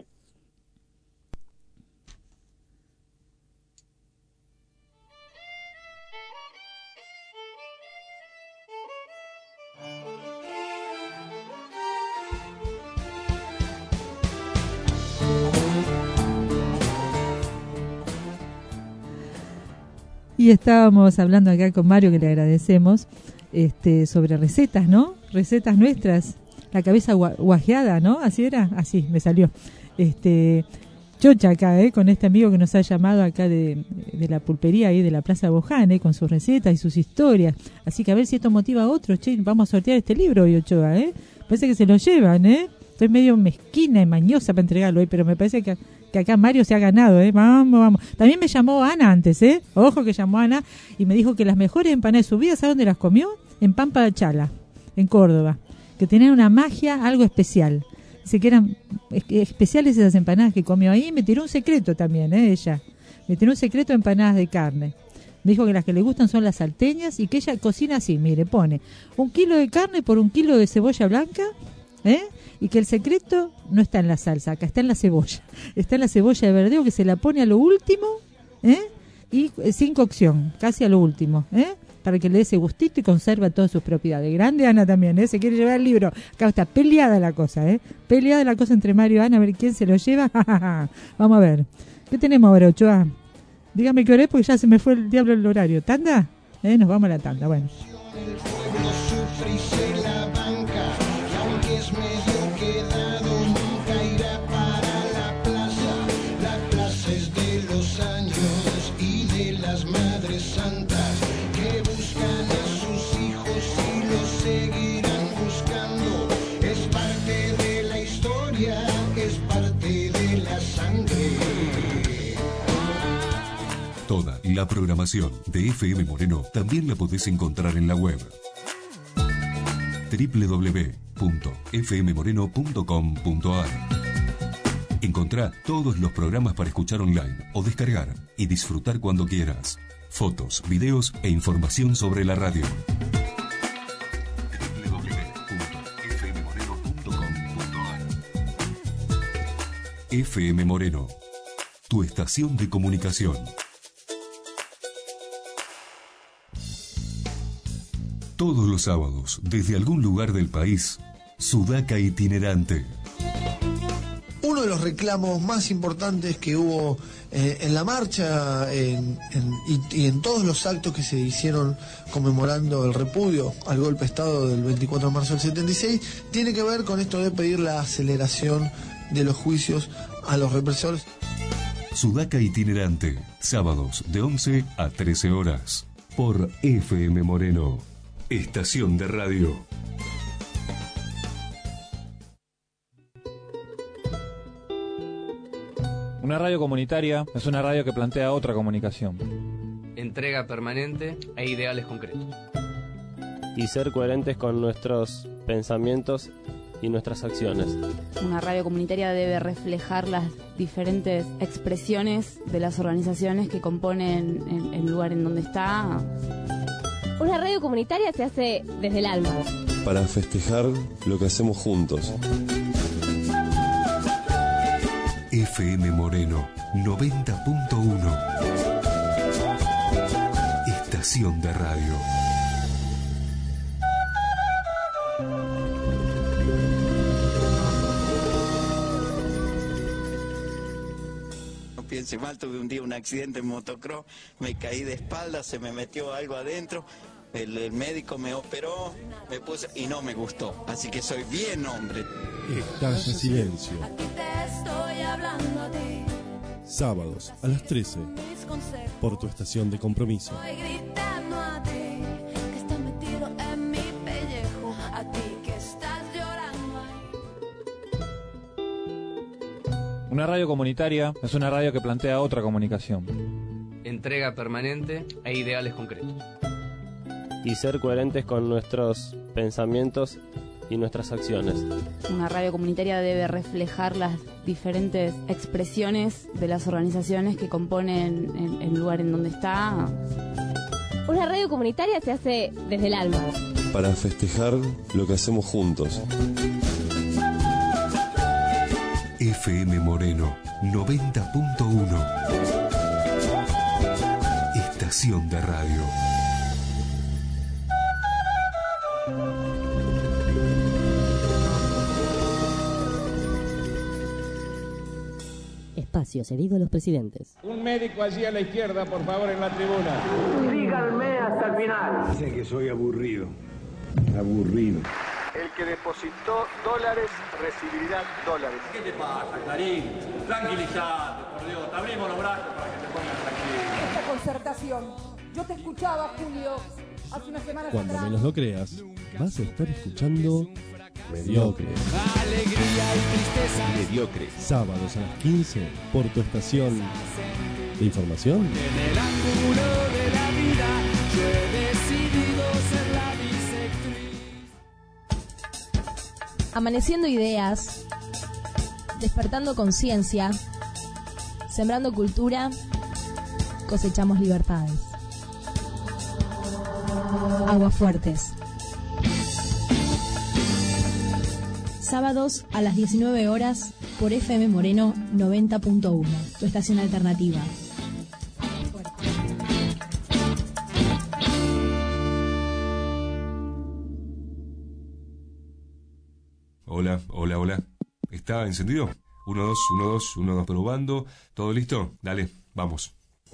Y estábamos hablando acá con Mario, que le agradecemos, este, sobre recetas, ¿no? Recetas nuestras. La cabeza gua- guajeada, ¿no? Así era, así me salió. Este, chocha acá, ¿eh? Con este amigo que nos ha llamado acá de, de la pulpería ahí de la Plaza Boján, ¿eh? Con sus recetas y sus historias. Así que a ver si esto motiva a otros. Che, vamos a sortear este libro hoy, Ochoa, ¿eh? Parece que se lo llevan, ¿eh? Estoy medio mezquina y mañosa para entregarlo hoy, pero me parece que, que acá Mario se ha ganado, ¿eh? Vamos, vamos. También me llamó Ana antes, ¿eh? Ojo que llamó Ana y me dijo que las mejores empanadas de su vida, ¿sabe dónde las comió? En Pampa de Chala, en Córdoba. Que tenían una magia, algo especial. Dice que eran especiales esas empanadas que comió ahí. Me tiró un secreto también, ¿eh? Ella. Me tiró un secreto de empanadas de carne. Me dijo que las que le gustan son las salteñas y que ella cocina así, mire, pone un kilo de carne por un kilo de cebolla blanca, ¿eh? Y que el secreto no está en la salsa, acá está en la cebolla. Está en la cebolla de verdeo que se la pone a lo último, ¿eh? Y sin cocción, casi a lo último, ¿eh? Para que le dé ese gustito y conserva todas sus propiedades. Grande Ana también, ¿eh? Se quiere llevar el libro. Acá está peleada la cosa, ¿eh? Peleada la cosa entre Mario y Ana, a ver quién se lo lleva. Vamos a ver. ¿Qué tenemos ahora, Ochoa? Dígame qué hora es porque ya se me fue el diablo el horario. ¿Tanda? ¿Eh? Nos vamos a la tanda, bueno. Toda la programación de F M Moreno también la podés encontrar en la web doble u doble u doble u punto f m moreno punto com punto a r. Encontrá todos los programas para escuchar online o descargar y disfrutar cuando quieras. Fotos, videos e información sobre la radio. doble u doble u doble u punto f m moreno punto com punto a r. F M Moreno, tu estación de comunicación. Todos los sábados, desde algún lugar del país, Sudaca Itinerante. Uno de los reclamos más importantes que hubo eh, en la marcha en, en, y, y en todos los actos que se hicieron conmemorando el repudio al golpe de Estado del veinticuatro de marzo del setenta y seis tiene que ver con esto de pedir la aceleración de los juicios a los represores. Sudaca Itinerante, sábados de once a trece horas, por F M Moreno, estación de radio. Una radio comunitaria es una radio que plantea otra comunicación. Entrega permanente e ideales concretos. Y ser coherentes con nuestros pensamientos y nuestras acciones. Una radio comunitaria debe reflejar las diferentes expresiones de las organizaciones que componen el, el lugar en donde está. Una radio comunitaria se hace desde el alma. Para festejar lo que hacemos juntos. F M Moreno noventa punto uno. Estación de radio. No piense mal, tuve un día un accidente en motocross, me caí de espalda, se me metió algo adentro. El, el médico me operó, me puse y no me gustó, así que soy bien hombre. Estalla Silencio. Estoy hablando a ti. Sábados a las trece, por tu estación de compromiso. Estoy gritando a ti, que estás metido en mi pellejo, a ti que estás llorando ahí. Una radio comunitaria es una radio que plantea otra comunicación. Entrega permanente e ideales concretos. Y ser coherentes con nuestros pensamientos y nuestras acciones. Una radio comunitaria debe reflejar las diferentes expresiones de las organizaciones que componen el, el lugar en donde está. Una radio comunitaria se hace desde el alma. Para festejar lo que hacemos juntos. F M Moreno noventa punto uno. Estación de radio. Espacio cedido a los presidentes. Un médico allí a la izquierda, por favor, en la tribuna. Síganme hasta el final. Dicen que soy aburrido. Aburrido. El que depositó dólares recibirá dólares. ¿Qué te pasa, Clarín? Tranquilizate, por Dios. Te abrimos los brazos para que te pongas tranquilo. Esta concertación. Yo te escuchaba, Julio, hace unas semanas Cuando atrás. menos lo creas, vas a estar escuchando Mediocre. Alegría y tristeza. Mediocre. Sábados a las quince, por tu estación de información. En el ángulo de la vida, yo he decidido ser la bisectriz. Amaneciendo ideas, despertando conciencia, sembrando cultura, cosechamos libertades. Aguafuertes. Sábados a las diecinueve horas por F M Moreno noventa punto uno, tu estación alternativa. Hola, hola, hola. ¿Está encendido? uno, dos, uno, dos, uno, dos, probando. ¿Todo listo? Dale, vamos.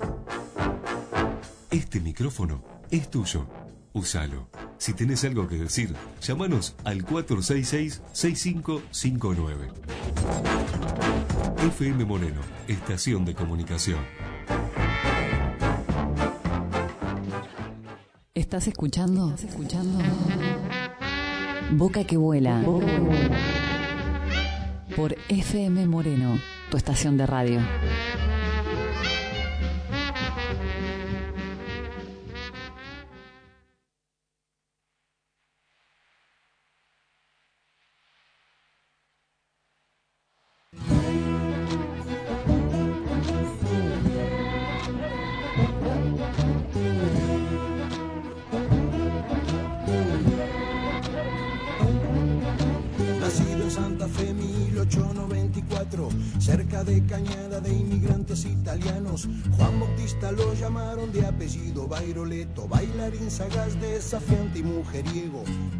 Este micrófono es tuyo. Úsalo. Si tenés algo que decir, llámanos al cuatro seis seis, seis cinco cinco nueve. F M Moreno, estación de comunicación. ¿Estás escuchando? ¿Estás escuchando? Boca que vuela. Boca que vuela. Por F M Moreno, tu estación de radio. cerca de Cañada de inmigrantes italianos. Juan Bautista lo llamaron de apellido Bairoleto, bailarín sagaz, desafiante y mujeriego.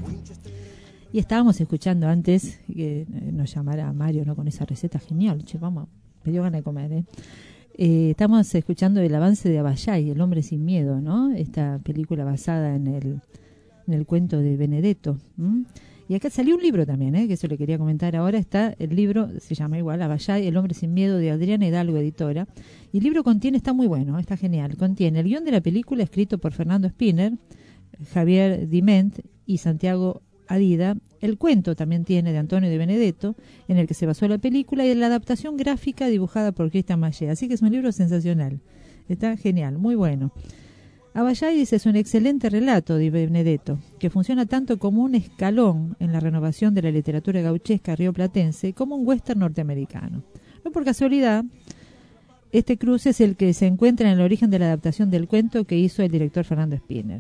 Y estábamos escuchando antes que nos llamara Mario, ¿no? Con esa receta genial. Che, vamos, me dio ganas de comer, ¿eh? Eh, estamos escuchando el avance de Abayay, El hombre sin miedo, ¿no? Esta película basada en el, en el cuento de Benedetto. ¿m? Y acá salió un libro también, ¿eh? Que eso le quería comentar ahora. Está el libro, se llama igual, Abayay, El hombre sin miedo, de Adriana Hidalgo, editora. Y el libro contiene, está muy bueno, está genial, contiene el guión de la película escrito por Fernando Spinner, Javier Diment y Santiago Adida. El cuento también tiene de Antonio de Benedetto, en el que se basó la película, y la adaptación gráfica dibujada por Cristian Mayé. Así que es un libro sensacional. Está genial, muy bueno. Abayay dice, es un excelente relato de Benedetto, que funciona tanto como un escalón en la renovación de la literatura gauchesca rioplatense como un western norteamericano. No por casualidad, este cruce es el que se encuentra en el origen de la adaptación del cuento que hizo el director Fernando Spinner.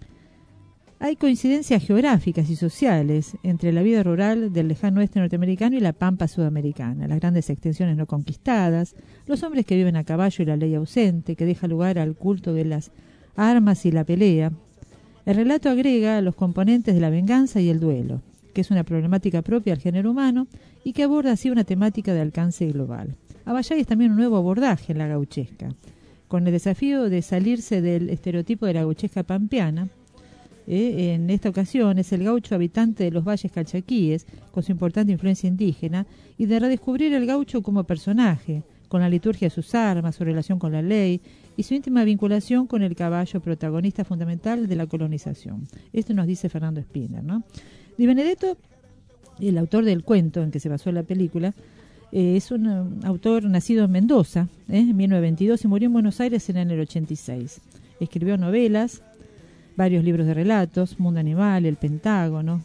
Hay coincidencias geográficas y sociales entre la vida rural del lejano oeste norteamericano y la pampa sudamericana, las grandes extensiones no conquistadas, los hombres que viven a caballo y la ley ausente, que deja lugar al culto de las armas y la pelea. El relato agrega los componentes de la venganza y el duelo, que es una problemática propia del género humano y que aborda así una temática de alcance global. Abayay es también un nuevo abordaje en la gauchesca, con el desafío de salirse del estereotipo de la gauchesca pampeana. Eh, en esta ocasión es el gaucho habitante de los valles calchaquíes, con su importante influencia indígena, y de redescubrir el gaucho como personaje, con la liturgia de sus armas, su relación con la ley y su íntima vinculación con el caballo, protagonista fundamental de la colonización. Esto nos dice Fernando Spinner, ¿no? Di Benedetto, el autor del cuento en que se basó la película, eh, es un um, autor nacido en Mendoza, ¿eh? en mil novecientos veintidós, y murió en Buenos Aires en el ochenta y seis. Escribió novelas, varios libros de relatos, Mundo Animal, El Pentágono.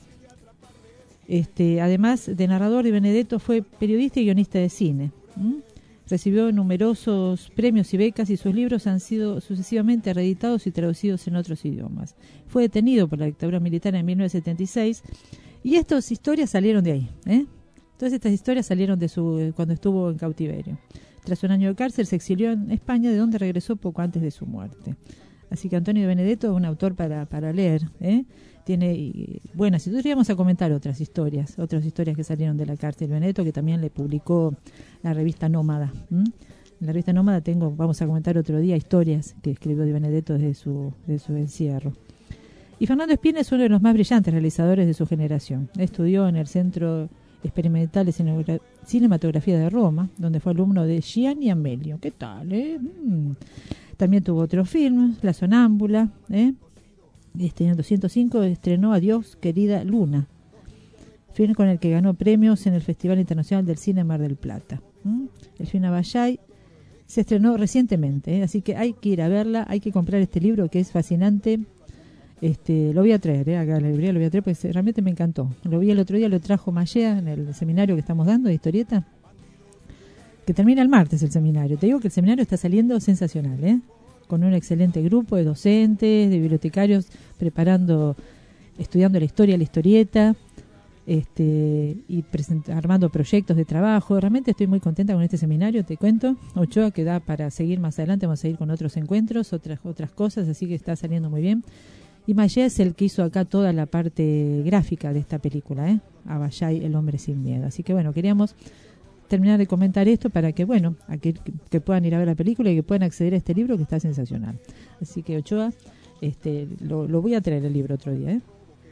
Este, además de narrador, Di Benedetto fue periodista y guionista de cine. ¿Mm? Recibió numerosos premios y becas, y sus libros han sido sucesivamente reeditados y traducidos en otros idiomas. Fue detenido por la dictadura militar en mil novecientos setenta y seis, y estas historias salieron de ahí. ¿eh? Todas estas historias salieron de su cuando estuvo en cautiverio. Tras un año de cárcel se exilió en España, de donde regresó poco antes de su muerte. Así que Antonio de Benedetto es un autor para, para leer, ¿eh? Tiene y, buenas historias. Vamos a comentar otras historias, otras historias que salieron de la cárcel. Benedetto, que también le publicó la revista Nómada. ¿m? En la revista Nómada tengo, vamos a comentar otro día, historias que escribió Di Benedetto desde su, de su encierro. Y Fernando Spinner es uno de los más brillantes realizadores de su generación. Estudió en el Centro Experimental de Cinematografía de Roma, donde fue alumno de Gianni Amelio. ¿Qué tal, eh? Mm. También tuvo otros filmes, La Sonámbula, ¿eh? Este, en doscientos cinco estrenó Adiós, querida Luna, film con el que ganó premios en el Festival Internacional del Cine Mar del Plata. ¿Mm? El film Abayay se estrenó recientemente, ¿eh? Así que hay que ir a verla, hay que comprar este libro que es fascinante. Este, lo voy a traer, ¿eh? Acá a la librería lo voy a traer porque realmente me encantó. Lo vi el otro día, lo trajo Mayea en el seminario que estamos dando de historieta, que termina el martes el seminario. Te digo que el seminario está saliendo sensacional, ¿eh? Con un excelente grupo de docentes, de bibliotecarios, preparando, estudiando la historia, la historieta, este, y present- armando proyectos de trabajo. Realmente estoy muy contenta con este seminario, te cuento. Ochoa, que da para seguir más adelante, vamos a ir con otros encuentros, otras otras cosas, así que está saliendo muy bien. Y Mayé es el que hizo acá toda la parte gráfica de esta película, ¿eh? Abayay, El hombre sin miedo. Así que bueno, queríamos terminar de comentar esto para que, bueno, a que, que puedan ir a ver la película y que puedan acceder a este libro que está sensacional. Así que, Ochoa, este, lo, lo voy a traer el libro otro día, ¿eh?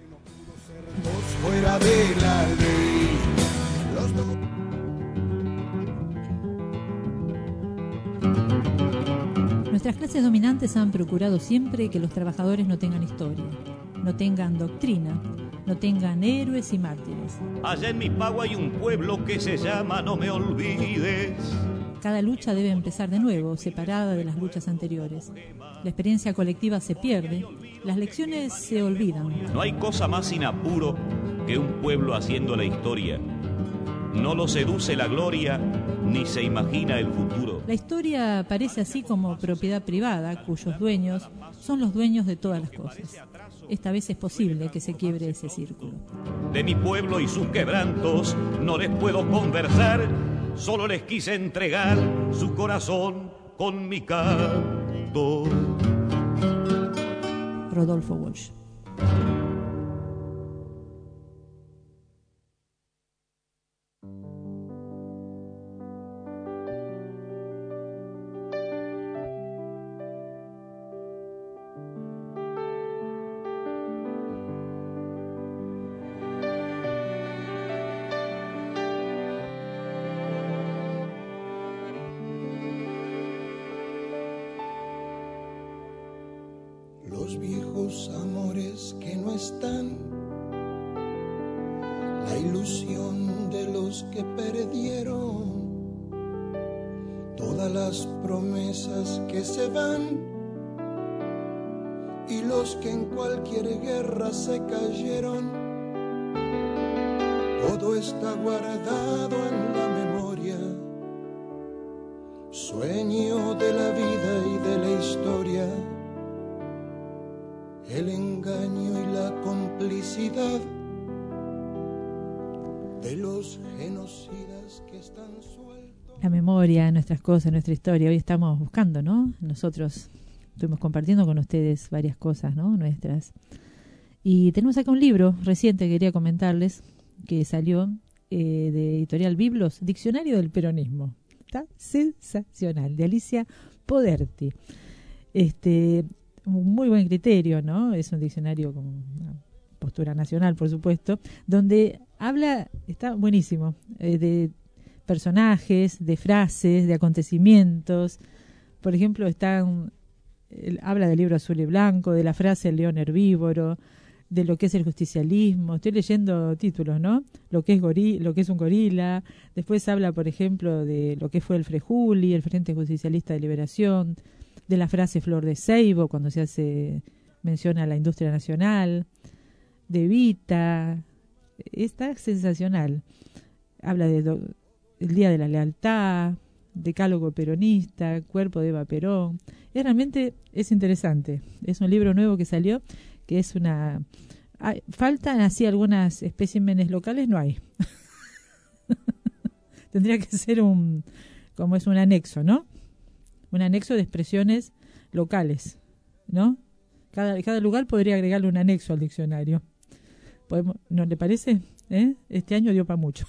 Fuera de la ley. Los do- Nuestras clases dominantes han procurado siempre que los trabajadores no tengan historia, no tengan doctrina, no tengan héroes y mártires. Allá en mi pago hay un pueblo que se llama No Me Olvides. Cada lucha debe empezar de nuevo, separada de las luchas anteriores. La experiencia colectiva se pierde, las lecciones se olvidan. No hay cosa más sin apuro que un pueblo haciendo la historia. No lo seduce la gloria, ni se imagina el futuro. La historia parece así como propiedad privada, cuyos dueños son los dueños de todas las cosas. Esta vez es posible que se quiebre ese círculo. De mi pueblo y sus quebrantos no les puedo conversar, solo les quise entregar su corazón con mi canto. Rodolfo Walsh. Los viejos amores que no están, la ilusión de los que perdieron, todas las promesas que se van y los que en cualquier guerra se cayeron, todo está guardado en la memoria, sueño de la vida y de la historia. El engaño y la complicidad de los genocidas que están sueltos. La memoria, nuestras cosas, nuestra historia. Hoy estamos buscando, ¿no? Nosotros estuvimos compartiendo con ustedes varias cosas, ¿no? Nuestras. Y tenemos acá un libro reciente que quería comentarles, que salió eh, de Editorial Biblos, Diccionario del Peronismo. Está sensacional, de Alicia Poderti. Este... Un muy buen criterio, ¿no? Es un diccionario con una postura nacional, por supuesto, donde habla, está buenísimo, eh, de personajes, de frases, de acontecimientos. Por ejemplo, está un, él habla del libro Azul y Blanco, de la frase el león herbívoro, de lo que es el justicialismo. Estoy leyendo títulos, ¿no? Lo que es gori, lo que es un gorila. Después habla, por ejemplo, de lo que fue el Frejuli, el Frente Justicialista de Liberación, de la frase Flor de Seibo, cuando se hace menciona a la industria nacional, de Evita. Está sensacional. Habla del Día de la Lealtad, Decálogo Peronista, Cuerpo de Eva Perón. Es, realmente es interesante. Es un libro nuevo que salió, que es una... Hay, faltan así algunas especímenes locales, no hay. Tendría que ser un... como es un anexo, ¿no? Un anexo de expresiones locales, ¿no? Cada, cada lugar podría agregarle un anexo al diccionario. ¿Podemos, ¿no le parece? ¿Eh? Este año dio para mucho.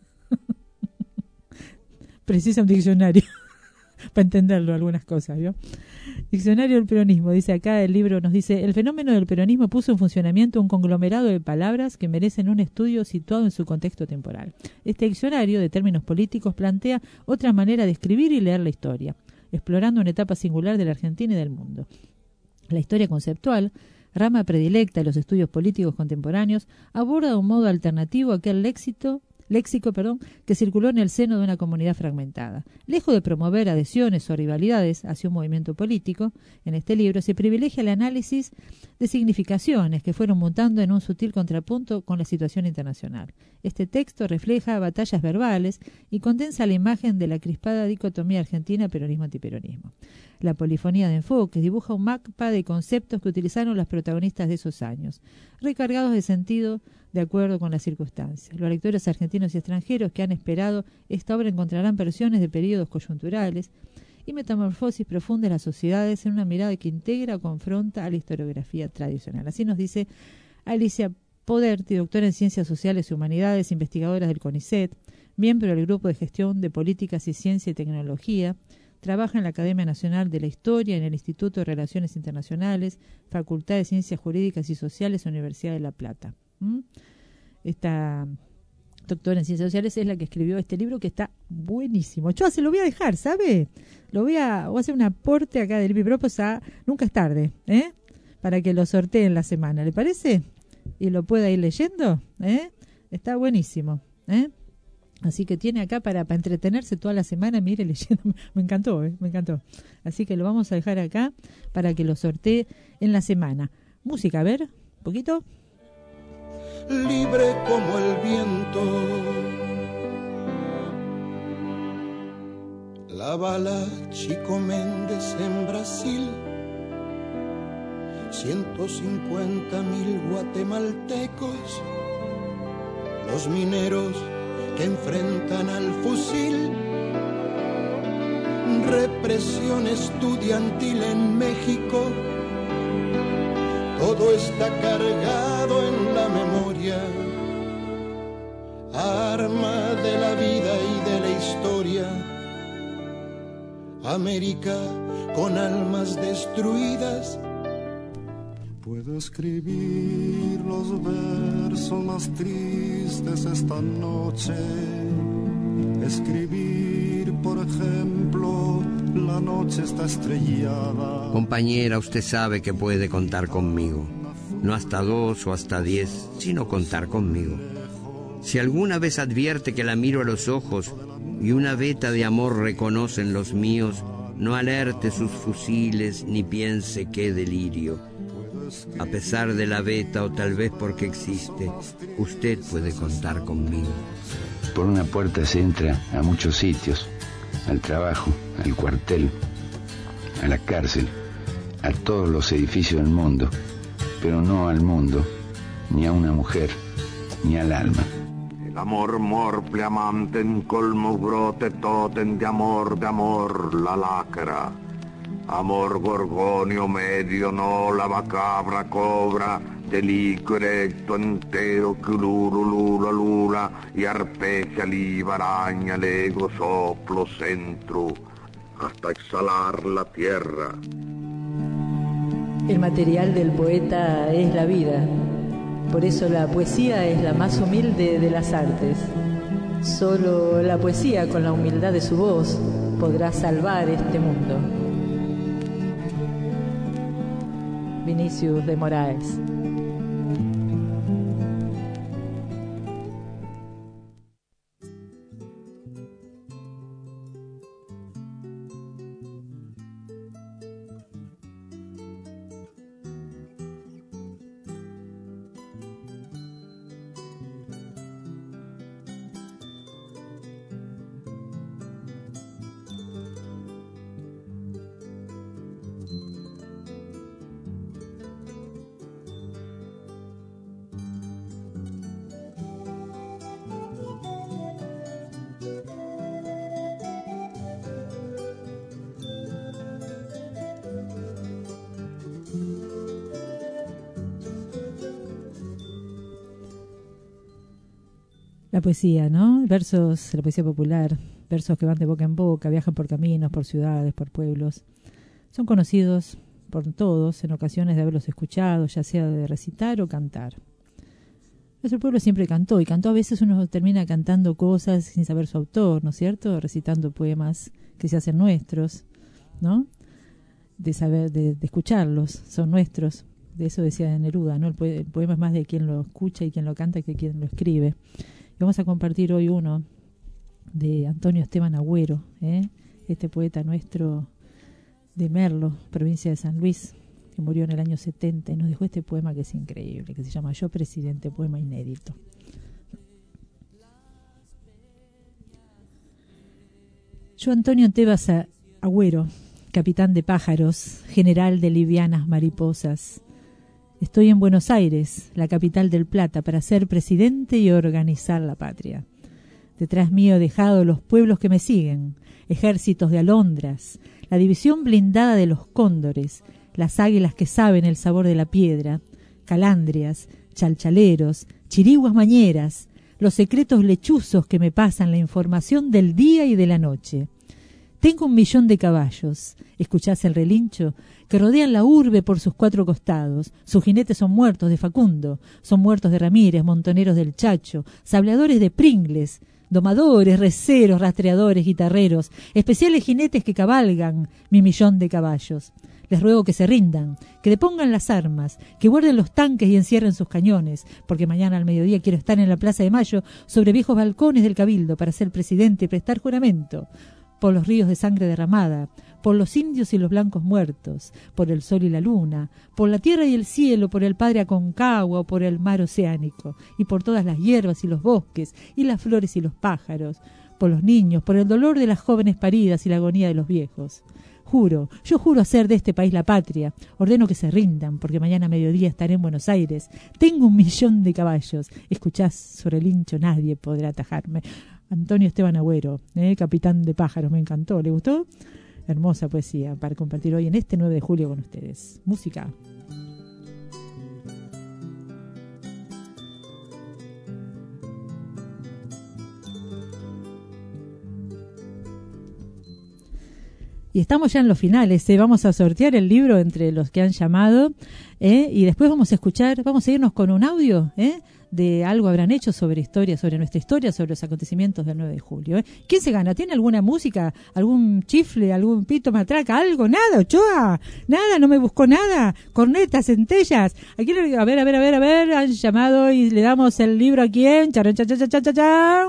Precisa un diccionario para entenderlo algunas cosas, ¿vio? Diccionario del peronismo, dice acá el libro, nos dice: el fenómeno del peronismo puso en funcionamiento un conglomerado de palabras que merecen un estudio situado en su contexto temporal. Este diccionario de términos políticos plantea otra manera de escribir y leer la historia, explorando una etapa singular de la Argentina y del mundo. La historia conceptual, rama predilecta de los estudios políticos contemporáneos, aborda de un modo alternativo aquel léxico, léxico perdón, que circuló en el seno de una comunidad fragmentada. Lejos de promover adhesiones o rivalidades hacia un movimiento político, en este libro se privilegia el análisis de significaciones que fueron mutando en un sutil contrapunto con la situación internacional. Este texto refleja batallas verbales y condensa la imagen de la crispada dicotomía argentina peronismo-antiperonismo. La polifonía de enfoques dibuja un mapa de conceptos que utilizaron los protagonistas de esos años, recargados de sentido de acuerdo con las circunstancias. Los lectores argentinos y extranjeros que han esperado esta obra encontrarán versiones de periodos coyunturales y metamorfosis profundas de las sociedades en una mirada que integra o confronta a la historiografía tradicional. Así nos dice Alicia Poderti, doctora en Ciencias Sociales y Humanidades, investigadora del CONICET, miembro del Grupo de Gestión de Políticas y Ciencia y Tecnología. Trabaja en la Academia Nacional de la Historia, en el Instituto de Relaciones Internacionales, Facultad de Ciencias Jurídicas y Sociales, Universidad de La Plata. ¿Mm? Esta doctora en Ciencias Sociales es la que escribió este libro, que está buenísimo. Yo se lo voy a dejar, ¿sabe? Lo voy a, voy a hacer un aporte acá del Bipropos a Nunca es tarde, ¿eh? Para que lo sortee en la semana, ¿le parece? Y lo pueda ir leyendo, ¿eh? Está buenísimo, ¿eh? Así que tiene acá para, para entretenerse toda la semana, mire, leyendo. Me encantó, ¿eh? Me encantó. Así que lo vamos a dejar acá para que lo sortee en la semana. Música, a ver, un poquito. Libre como el viento, la bala Chico Méndez en Brasil, ciento cincuenta mil guatemaltecos, los mineros que enfrentan al fusil. Represión estudiantil en México, todo está cargado en la memoria. Arma de la vida y de la historia. América con almas destruidas. Puedo escribir los versos más tristes esta noche. Escribir, por ejemplo, la noche está estrellada. Compañera, usted sabe que puede contar conmigo. No hasta dos o hasta diez, sino contar conmigo. Si alguna vez advierte que la miro a los ojos y una veta de amor reconocen los míos, no alerte sus fusiles ni piense qué delirio. A pesar de la veta o tal vez porque existe, usted puede contar conmigo. Por una puerta se entra a muchos sitios, al trabajo, al cuartel, a la cárcel, a todos los edificios del mundo, pero no al mundo, ni a una mujer, ni al alma. El amor morple amante en colmo brote totem de amor, de amor la lacra. Amor gorgonio medio no la macabra cobra, delico erecto entero que lulu lula lula y arpeggia liba araña lego soplo centro hasta exhalar la tierra. El material del poeta es la vida. Por eso la poesía es la más humilde de las artes. Solo la poesía, con la humildad de su voz, podrá salvar este mundo. Vinicius de Moraes. La poesía, ¿no? Versos, la poesía popular, versos que van de boca en boca, viajan por caminos, por ciudades, por pueblos. Son conocidos por todos en ocasiones de haberlos escuchado, ya sea de recitar o cantar. Nuestro pueblo siempre cantó, y cantó a veces uno termina cantando cosas sin saber su autor, ¿no es cierto? Recitando poemas que se hacen nuestros, ¿no? De saber, de, de escucharlos, son nuestros. De eso decía Neruda, ¿no? El, po- el poema es más de quien lo escucha y quien lo canta que quien lo escribe. Y vamos a compartir hoy uno de Antonio Esteban Agüero, ¿eh? Este poeta nuestro de Merlo, provincia de San Luis, que murió en el año setenta y nos dejó este poema que es increíble, que se llama Yo Presidente, poema inédito. Yo, Antonio Tebas Agüero, capitán de pájaros, general de livianas mariposas, estoy en Buenos Aires, la capital del Plata, para ser presidente y organizar la patria. Detrás mío he dejado los pueblos que me siguen, ejércitos de alondras, la división blindada de los cóndores, las águilas que saben el sabor de la piedra, calandrias, chalchaleros, chiriguas mañeras, los secretos lechuzos que me pasan la información del día y de la noche. Tengo un millón de caballos, escuchás el relincho, que rodean la urbe por sus cuatro costados. Sus jinetes son muertos de Facundo, son muertos de Ramírez, montoneros del Chacho, sableadores de Pringles, domadores, receros, rastreadores, guitarreros, especiales jinetes que cabalgan mi millón de caballos. Les ruego que se rindan, que depongan las armas, que guarden los tanques y encierren sus cañones, porque mañana al mediodía quiero estar en la Plaza de Mayo sobre viejos balcones del Cabildo para ser presidente y prestar juramento. Por los ríos de sangre derramada, por los indios y los blancos muertos, por el sol y la luna, por la tierra y el cielo, por el Padre Aconcagua o por el mar oceánico, y por todas las hierbas y los bosques, y las flores y los pájaros, por los niños, por el dolor de las jóvenes paridas y la agonía de los viejos. Juro, yo juro hacer de este país la patria. Ordeno que se rindan, porque mañana a mediodía estaré en Buenos Aires. Tengo un millón de caballos. Escuchás sobre el hincho, nadie podrá atajarme. Antonio Esteban Agüero, ¿eh? Capitán de pájaros, me encantó. ¿Le gustó? Hermosa poesía para compartir hoy en este nueve de julio con ustedes. Música. Y estamos ya en los finales, ¿eh? Vamos a sortear el libro entre los que han llamado, ¿eh? Y después vamos a escuchar, vamos a irnos con un audio, ¿eh? De algo habrán hecho sobre historia, sobre nuestra historia, sobre los acontecimientos del nueve de julio. ¿eh? ¿Quién se gana? ¿Tiene alguna música? ¿Algún chifle? ¿Algún pito, matraca? ¿Algo? ¿Nada, Ochoa? ¿Nada? ¿No me buscó nada? ¿Cornetas, centellas? Aquí, a ver, a ver, a ver, a ver, han llamado y le damos el libro a quién. Charan, chan, chan, chan, chan, chan.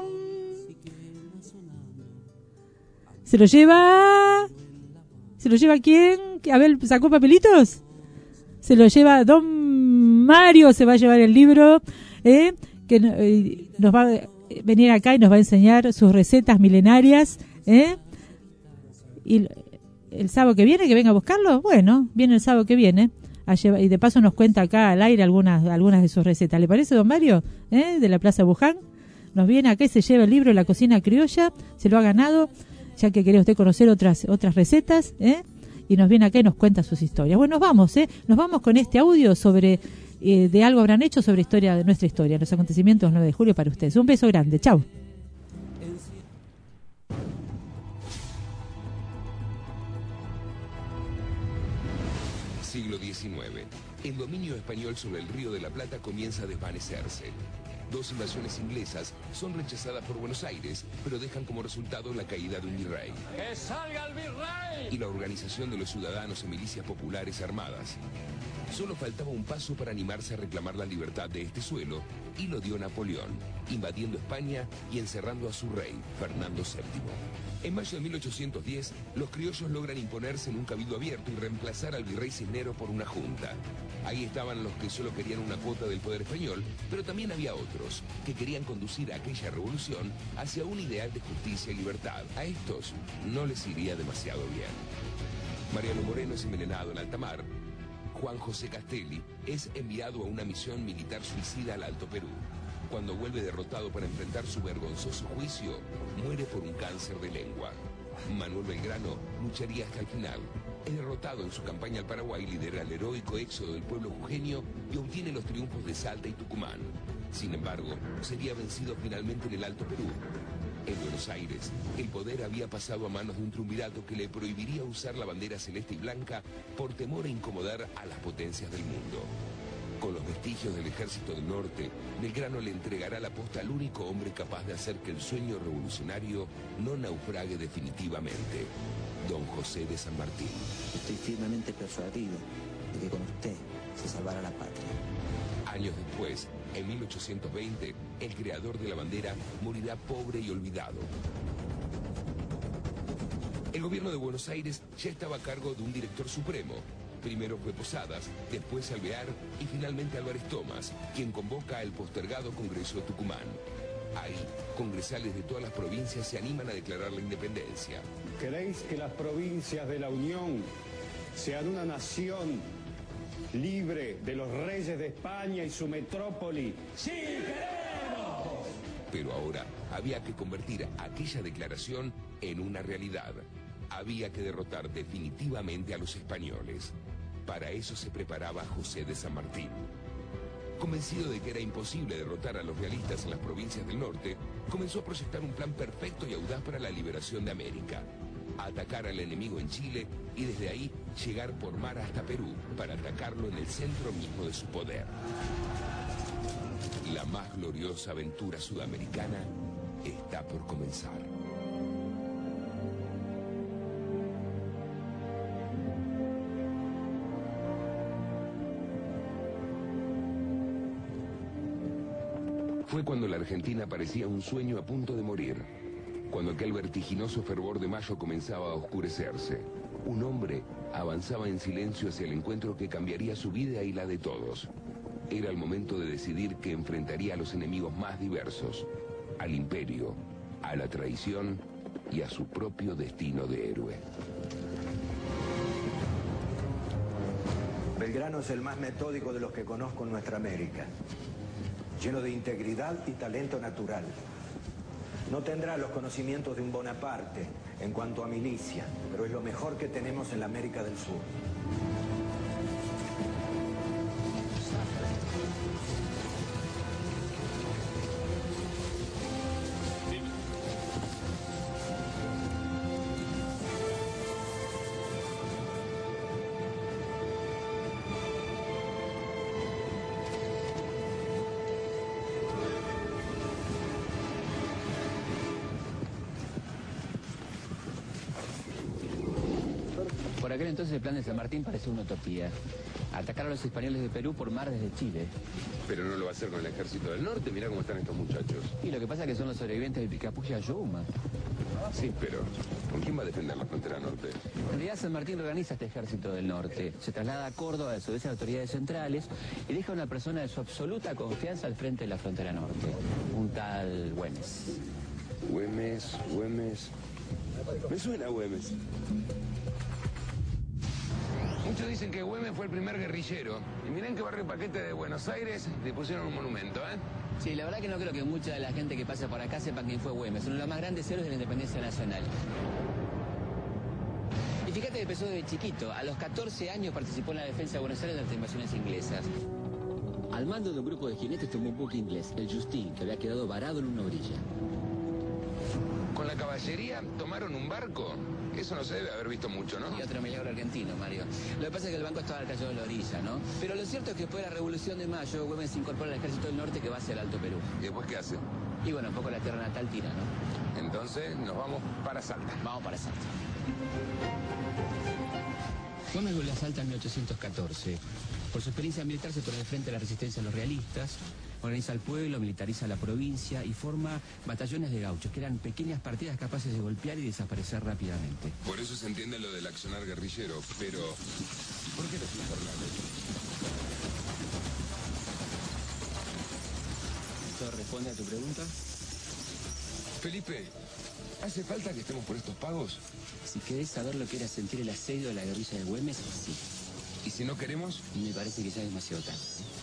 ¿Se lo lleva? ¿Se lo lleva quién? A ver, ¿sacó papelitos? Se lo lleva don Mario, se va a llevar el libro, ¿eh? que eh, nos va a venir acá y nos va a enseñar sus recetas milenarias, ¿eh? Y el sábado que viene, que venga a buscarlo, bueno, viene el sábado que viene, a llevar, y de paso nos cuenta acá al aire algunas algunas de sus recetas. ¿Le parece, don Mario? ¿Eh? De la Plaza Buján. Nos viene acá y se lleva el libro La Cocina Criolla, se lo ha ganado, ya que quería usted conocer otras otras recetas, ¿eh? Y nos viene acá y nos cuenta sus historias. Bueno, nos vamos, ¿eh? Nos vamos con este audio sobre, eh, de algo habrán hecho sobre historia de nuestra historia, los acontecimientos del nueve de julio para ustedes. Un beso grande, chau. Siglo diecinueve. El dominio español sobre el Río de la Plata comienza a desvanecerse. Dos invasiones inglesas son rechazadas por Buenos Aires, pero dejan como resultado la caída de un virrey. ¡Que salga el virrey! Y la organización de los ciudadanos en milicias populares armadas. Solo faltaba un paso para animarse a reclamar la libertad de este suelo, y lo dio Napoleón, invadiendo España y encerrando a su rey, Fernando séptimo. En mayo de mil ochocientos diez, los criollos logran imponerse en un cabildo abierto y reemplazar al virrey Cisneros por una junta. Ahí estaban los que solo querían una cuota del poder español, pero también había otros que querían conducir a aquella revolución hacia un ideal de justicia y libertad. A estos no les iría demasiado bien. Mariano Moreno es envenenado en alta mar. Juan José Castelli es enviado a una misión militar suicida al Alto Perú. Cuando vuelve derrotado para enfrentar su vergonzoso juicio, muere por un cáncer de lengua. Manuel Belgrano lucharía hasta el final. Es derrotado en su campaña al Paraguay, lidera el heroico éxodo del pueblo jujeño y obtiene los triunfos de Salta y Tucumán. Sin embargo, sería vencido finalmente en el Alto Perú. En Buenos Aires, el poder había pasado a manos de un triunvirato que le prohibiría usar la bandera celeste y blanca por temor a incomodar a las potencias del mundo. Con los vestigios del Ejército del Norte, Belgrano le entregará la posta al único hombre capaz de hacer que el sueño revolucionario no naufrague definitivamente, don José de San Martín. Estoy firmemente persuadido de que con usted se salvará la patria. Años después, en mil ochocientos veinte, el creador de la bandera morirá pobre y olvidado. El gobierno de Buenos Aires ya estaba a cargo de un director supremo. Primero fue Posadas, después Alvear y finalmente Álvarez Thomas, quien convoca al postergado Congreso de Tucumán. Ahí, congresales de todas las provincias se animan a declarar la independencia. ¿Queréis que las provincias de la Unión sean una nación libre de los reyes de España y su metrópoli? ¡Sí, queremos! Pero ahora había que convertir aquella declaración en una realidad. Había que derrotar definitivamente a los españoles. Para eso se preparaba José de San Martín. Convencido de que era imposible derrotar a los realistas en las provincias del norte, comenzó a proyectar un plan perfecto y audaz para la liberación de América. Atacar al enemigo en Chile y desde ahí llegar por mar hasta Perú para atacarlo en el centro mismo de su poder. La más gloriosa aventura sudamericana está por comenzar. Fue cuando la Argentina parecía un sueño a punto de morir, cuando aquel vertiginoso fervor de mayo comenzaba a oscurecerse. Un hombre avanzaba en silencio hacia el encuentro que cambiaría su vida y la de todos. Era el momento de decidir que enfrentaría a los enemigos más diversos, al imperio, a la traición y a su propio destino de héroe. Belgrano es el más metódico de los que conozco en nuestra América, lleno de integridad y talento natural. No tendrá los conocimientos de un Bonaparte en cuanto a milicia, pero es lo mejor que tenemos en la América del Sur. Por aquel entonces el plan de San Martín parecía una utopía. Atacar a los españoles de Perú por mar desde Chile. Pero no lo va a hacer con el ejército del norte, mirá cómo están estos muchachos. Y lo que pasa es que son los sobrevivientes de Picapulla Yuma. Sí, pero ¿con quién va a defender la frontera norte? En realidad San Martín organiza este ejército del norte. Se traslada a Córdoba, desobedece a las autoridades centrales y deja a una persona de su absoluta confianza al frente de la frontera norte. Un tal Güemes. Güemes, Güemes... Me suena Güemes. Muchos dicen que Güemes fue el primer guerrillero. Y miren que Barrio Paquete de Buenos Aires le pusieron un monumento, ¿eh? Sí, la verdad que no creo que mucha de la gente que pasa por acá sepa quién fue Güemes. Uno de los más grandes héroes de la independencia nacional. Y fíjate que empezó desde chiquito. A los catorce años participó en la defensa de Buenos Aires de las invasiones inglesas. Al mando de un grupo de jinetes tomó un buque inglés, el Justin, que había quedado varado en una orilla. Con la caballería tomaron un barco. Eso no se debe haber visto mucho, ¿no? Y otro milagro argentino, Mario. Lo que pasa es que el banco estaba al cayó de la orilla, ¿no? Pero lo cierto es que después de la Revolución de Mayo, Güemes se incorpora al ejército del norte que va hacia el Alto Perú. ¿Y después qué hace? Y bueno, un poco la tierra natal tira, ¿no? Entonces nos vamos para Salta. Vamos para Salta. Güemes vuelve a Salta en mil ochocientos catorce. Por su experiencia militar se pone de frente a la resistencia de los realistas, organiza el pueblo, militariza la provincia y forma batallones de gauchos, que eran pequeñas partidas capaces de golpear y desaparecer rápidamente. Por eso se entiende lo del accionar guerrillero, pero ¿por qué los infernales? ¿Esto responde a tu pregunta? Felipe, ¿hace falta que estemos por estos pagos? Si querés saber lo que era sentir el asedio de la guerrilla de Güemes, sí. ¿Y si no queremos? Me parece que ya es demasiado tarde.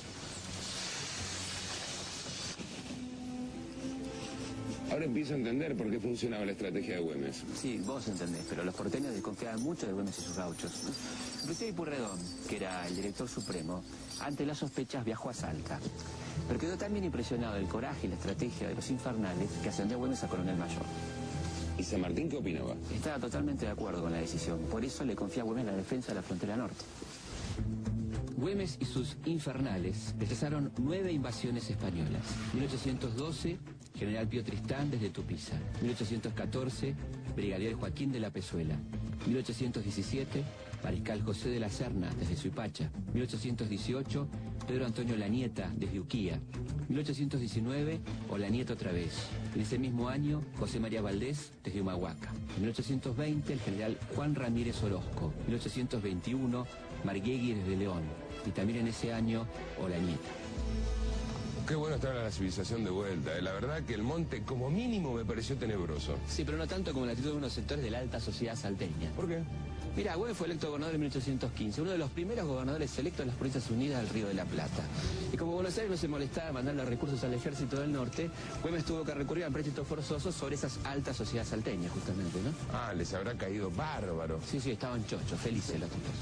Ahora empiezo a entender por qué funcionaba la estrategia de Güemes. Sí, vos entendés, pero los porteños desconfiaban mucho de Güemes y sus gauchos. Inclusive Purredón, que era el director supremo, ante las sospechas viajó a Salta. Pero quedó tan bien impresionado del coraje y la estrategia de los infernales que ascendió a Güemes a coronel mayor. ¿Y San Martín qué opinaba? Estaba totalmente de acuerdo con la decisión. Por eso le confía a Güemes la defensa de la frontera norte. Güemes y sus infernales rechazaron nueve invasiones españolas. mil ochocientos doce, General Pío Tristán desde Tupiza. mil ochocientos catorce, Brigadier Joaquín de la Pezuela. mil ochocientos diecisiete, Mariscal José de la Serna desde Suipacha. mil ochocientos dieciocho, Pedro Antonio Lanieta desde Uquía. mil ochocientos diecinueve, Olanieta otra vez. En ese mismo año, José María Valdés desde Humahuaca. En mil ochocientos veinte, el general Juan Ramírez Orozco. mil ochocientos veintiuno, Marguegui desde León. Y también en ese año, Olanieta. Qué bueno estar a la civilización de vuelta. ¿eh? La verdad que el monte, como mínimo, me pareció tenebroso. Sí, pero no tanto como la actitud de unos sectores de la alta sociedad salteña. ¿Por qué? Mira, Güemes fue electo gobernador en mil ochocientos quince, uno de los primeros gobernadores electos en las Provincias Unidas del Río de la Plata. Y como Buenos Aires no se molestaba en mandar los recursos al ejército del norte, Güemes tuvo que recurrir a préstitos forzosos sobre esas altas sociedades salteñas, justamente, ¿no? Ah, les habrá caído bárbaro. Sí, sí, estaban chochos, felices los tipos.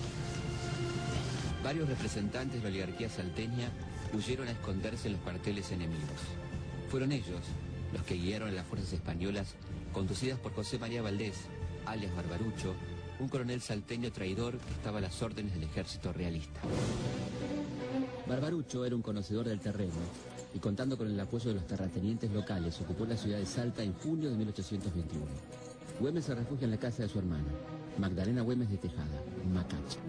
Varios representantes de la oligarquía salteña huyeron a esconderse en los cuarteles enemigos. Fueron ellos los que guiaron a las fuerzas españolas conducidas por José María Valdés, alias Barbarucho, un coronel salteño traidor que estaba a las órdenes del ejército realista. Barbarucho era un conocedor del terreno y, contando con el apoyo de los terratenientes locales, ocupó la ciudad de Salta en junio de mil ochocientos veintiuno. Güemes se refugia en la casa de su hermana, Magdalena Güemes de Tejada, en Macacha.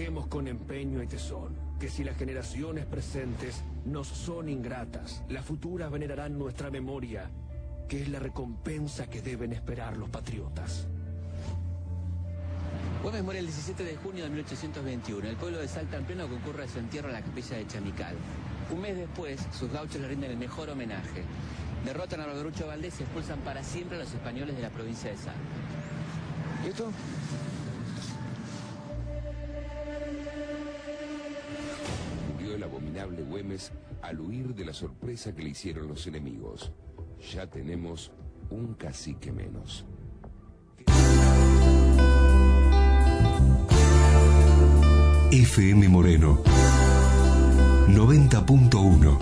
Trabajemos con empeño y tesón, que si las generaciones presentes nos son ingratas, las futuras venerarán nuestra memoria, que es la recompensa que deben esperar los patriotas. Güemes muere el diecisiete de junio de mil ochocientos veintiuno. El pueblo de Salta en pleno concurre a su entierro a la capilla de Chamical. Un mes después, sus gauchos le rinden el mejor homenaje. Derrotan a los Gaucho Valdés y expulsan para siempre a los españoles de la provincia de Salta. ¿Y esto? Murió el abominable Güemes al huir de la sorpresa que le hicieron los enemigos. Ya tenemos un cacique menos. F M Moreno noventa punto uno.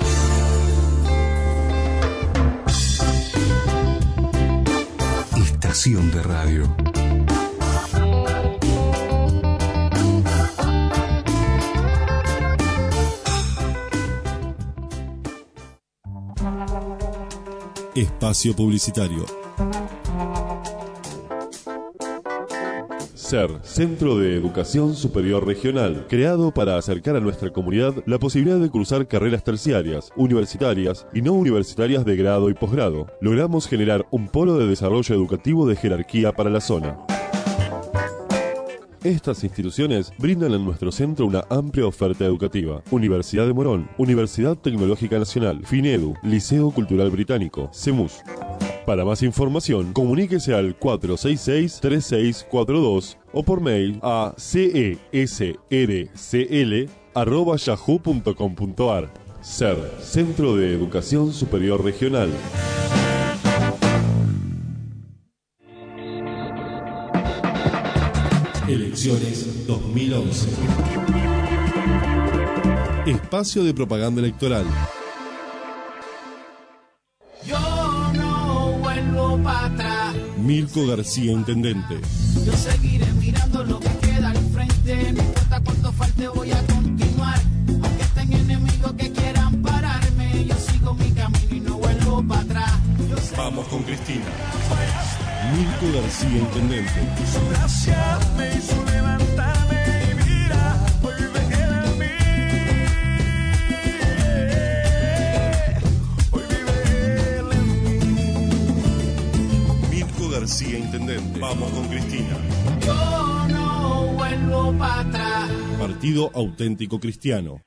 Estación de radio. Espacio publicitario. SER, Centro de Educación Superior Regional, creado para acercar a nuestra comunidad la posibilidad de cursar carreras terciarias, universitarias y no universitarias de grado y posgrado. Logramos generar un polo de desarrollo educativo de jerarquía para la zona. Estas instituciones brindan en nuestro centro una amplia oferta educativa. Universidad de Morón, Universidad Tecnológica Nacional, FINEDU, Liceo Cultural Británico, CEMUS. Para más información, comuníquese al cuatro seis seis, tres seis cuatro dos o por mail a cesrcl arroba yahoo punto com punto ar. SER, Centro de Educación Superior Regional. Elecciones dos mil once. Espacio de propaganda electoral. Yo no vuelvo para atrás. Mirko García, intendente. Yo seguiré mirando lo que queda al frente. No importa cuánto falte, voy a continuar. Aunque estén enemigos que quieran pararme, yo sigo mi camino y no vuelvo para atrás. Vamos con Cristina. Mirko García, intendente. Su gracia me hizo levantarme y mira, hoy vive él en mí. Hoy vive él en mí. Mirko García, intendente. Vamos con Cristina. Yo no vuelvo para atrás. Partido Auténtico Cristiano.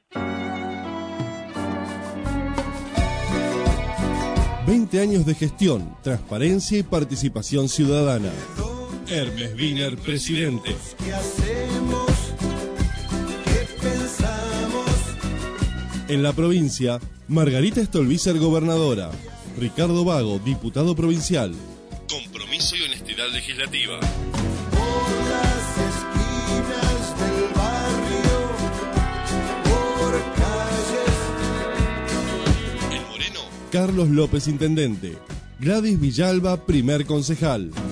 veinte años de gestión, transparencia y participación ciudadana. Hermes Wiener, presidente. ¿Qué hacemos? ¿Qué pensamos? En la provincia, Margarita Stolbizer, gobernadora. Ricardo Vago, diputado provincial. Compromiso y honestidad legislativa. Por las esquinas del barrio, por calles. El Moreno. Carlos López, intendente. Gladys Villalba, primer concejal.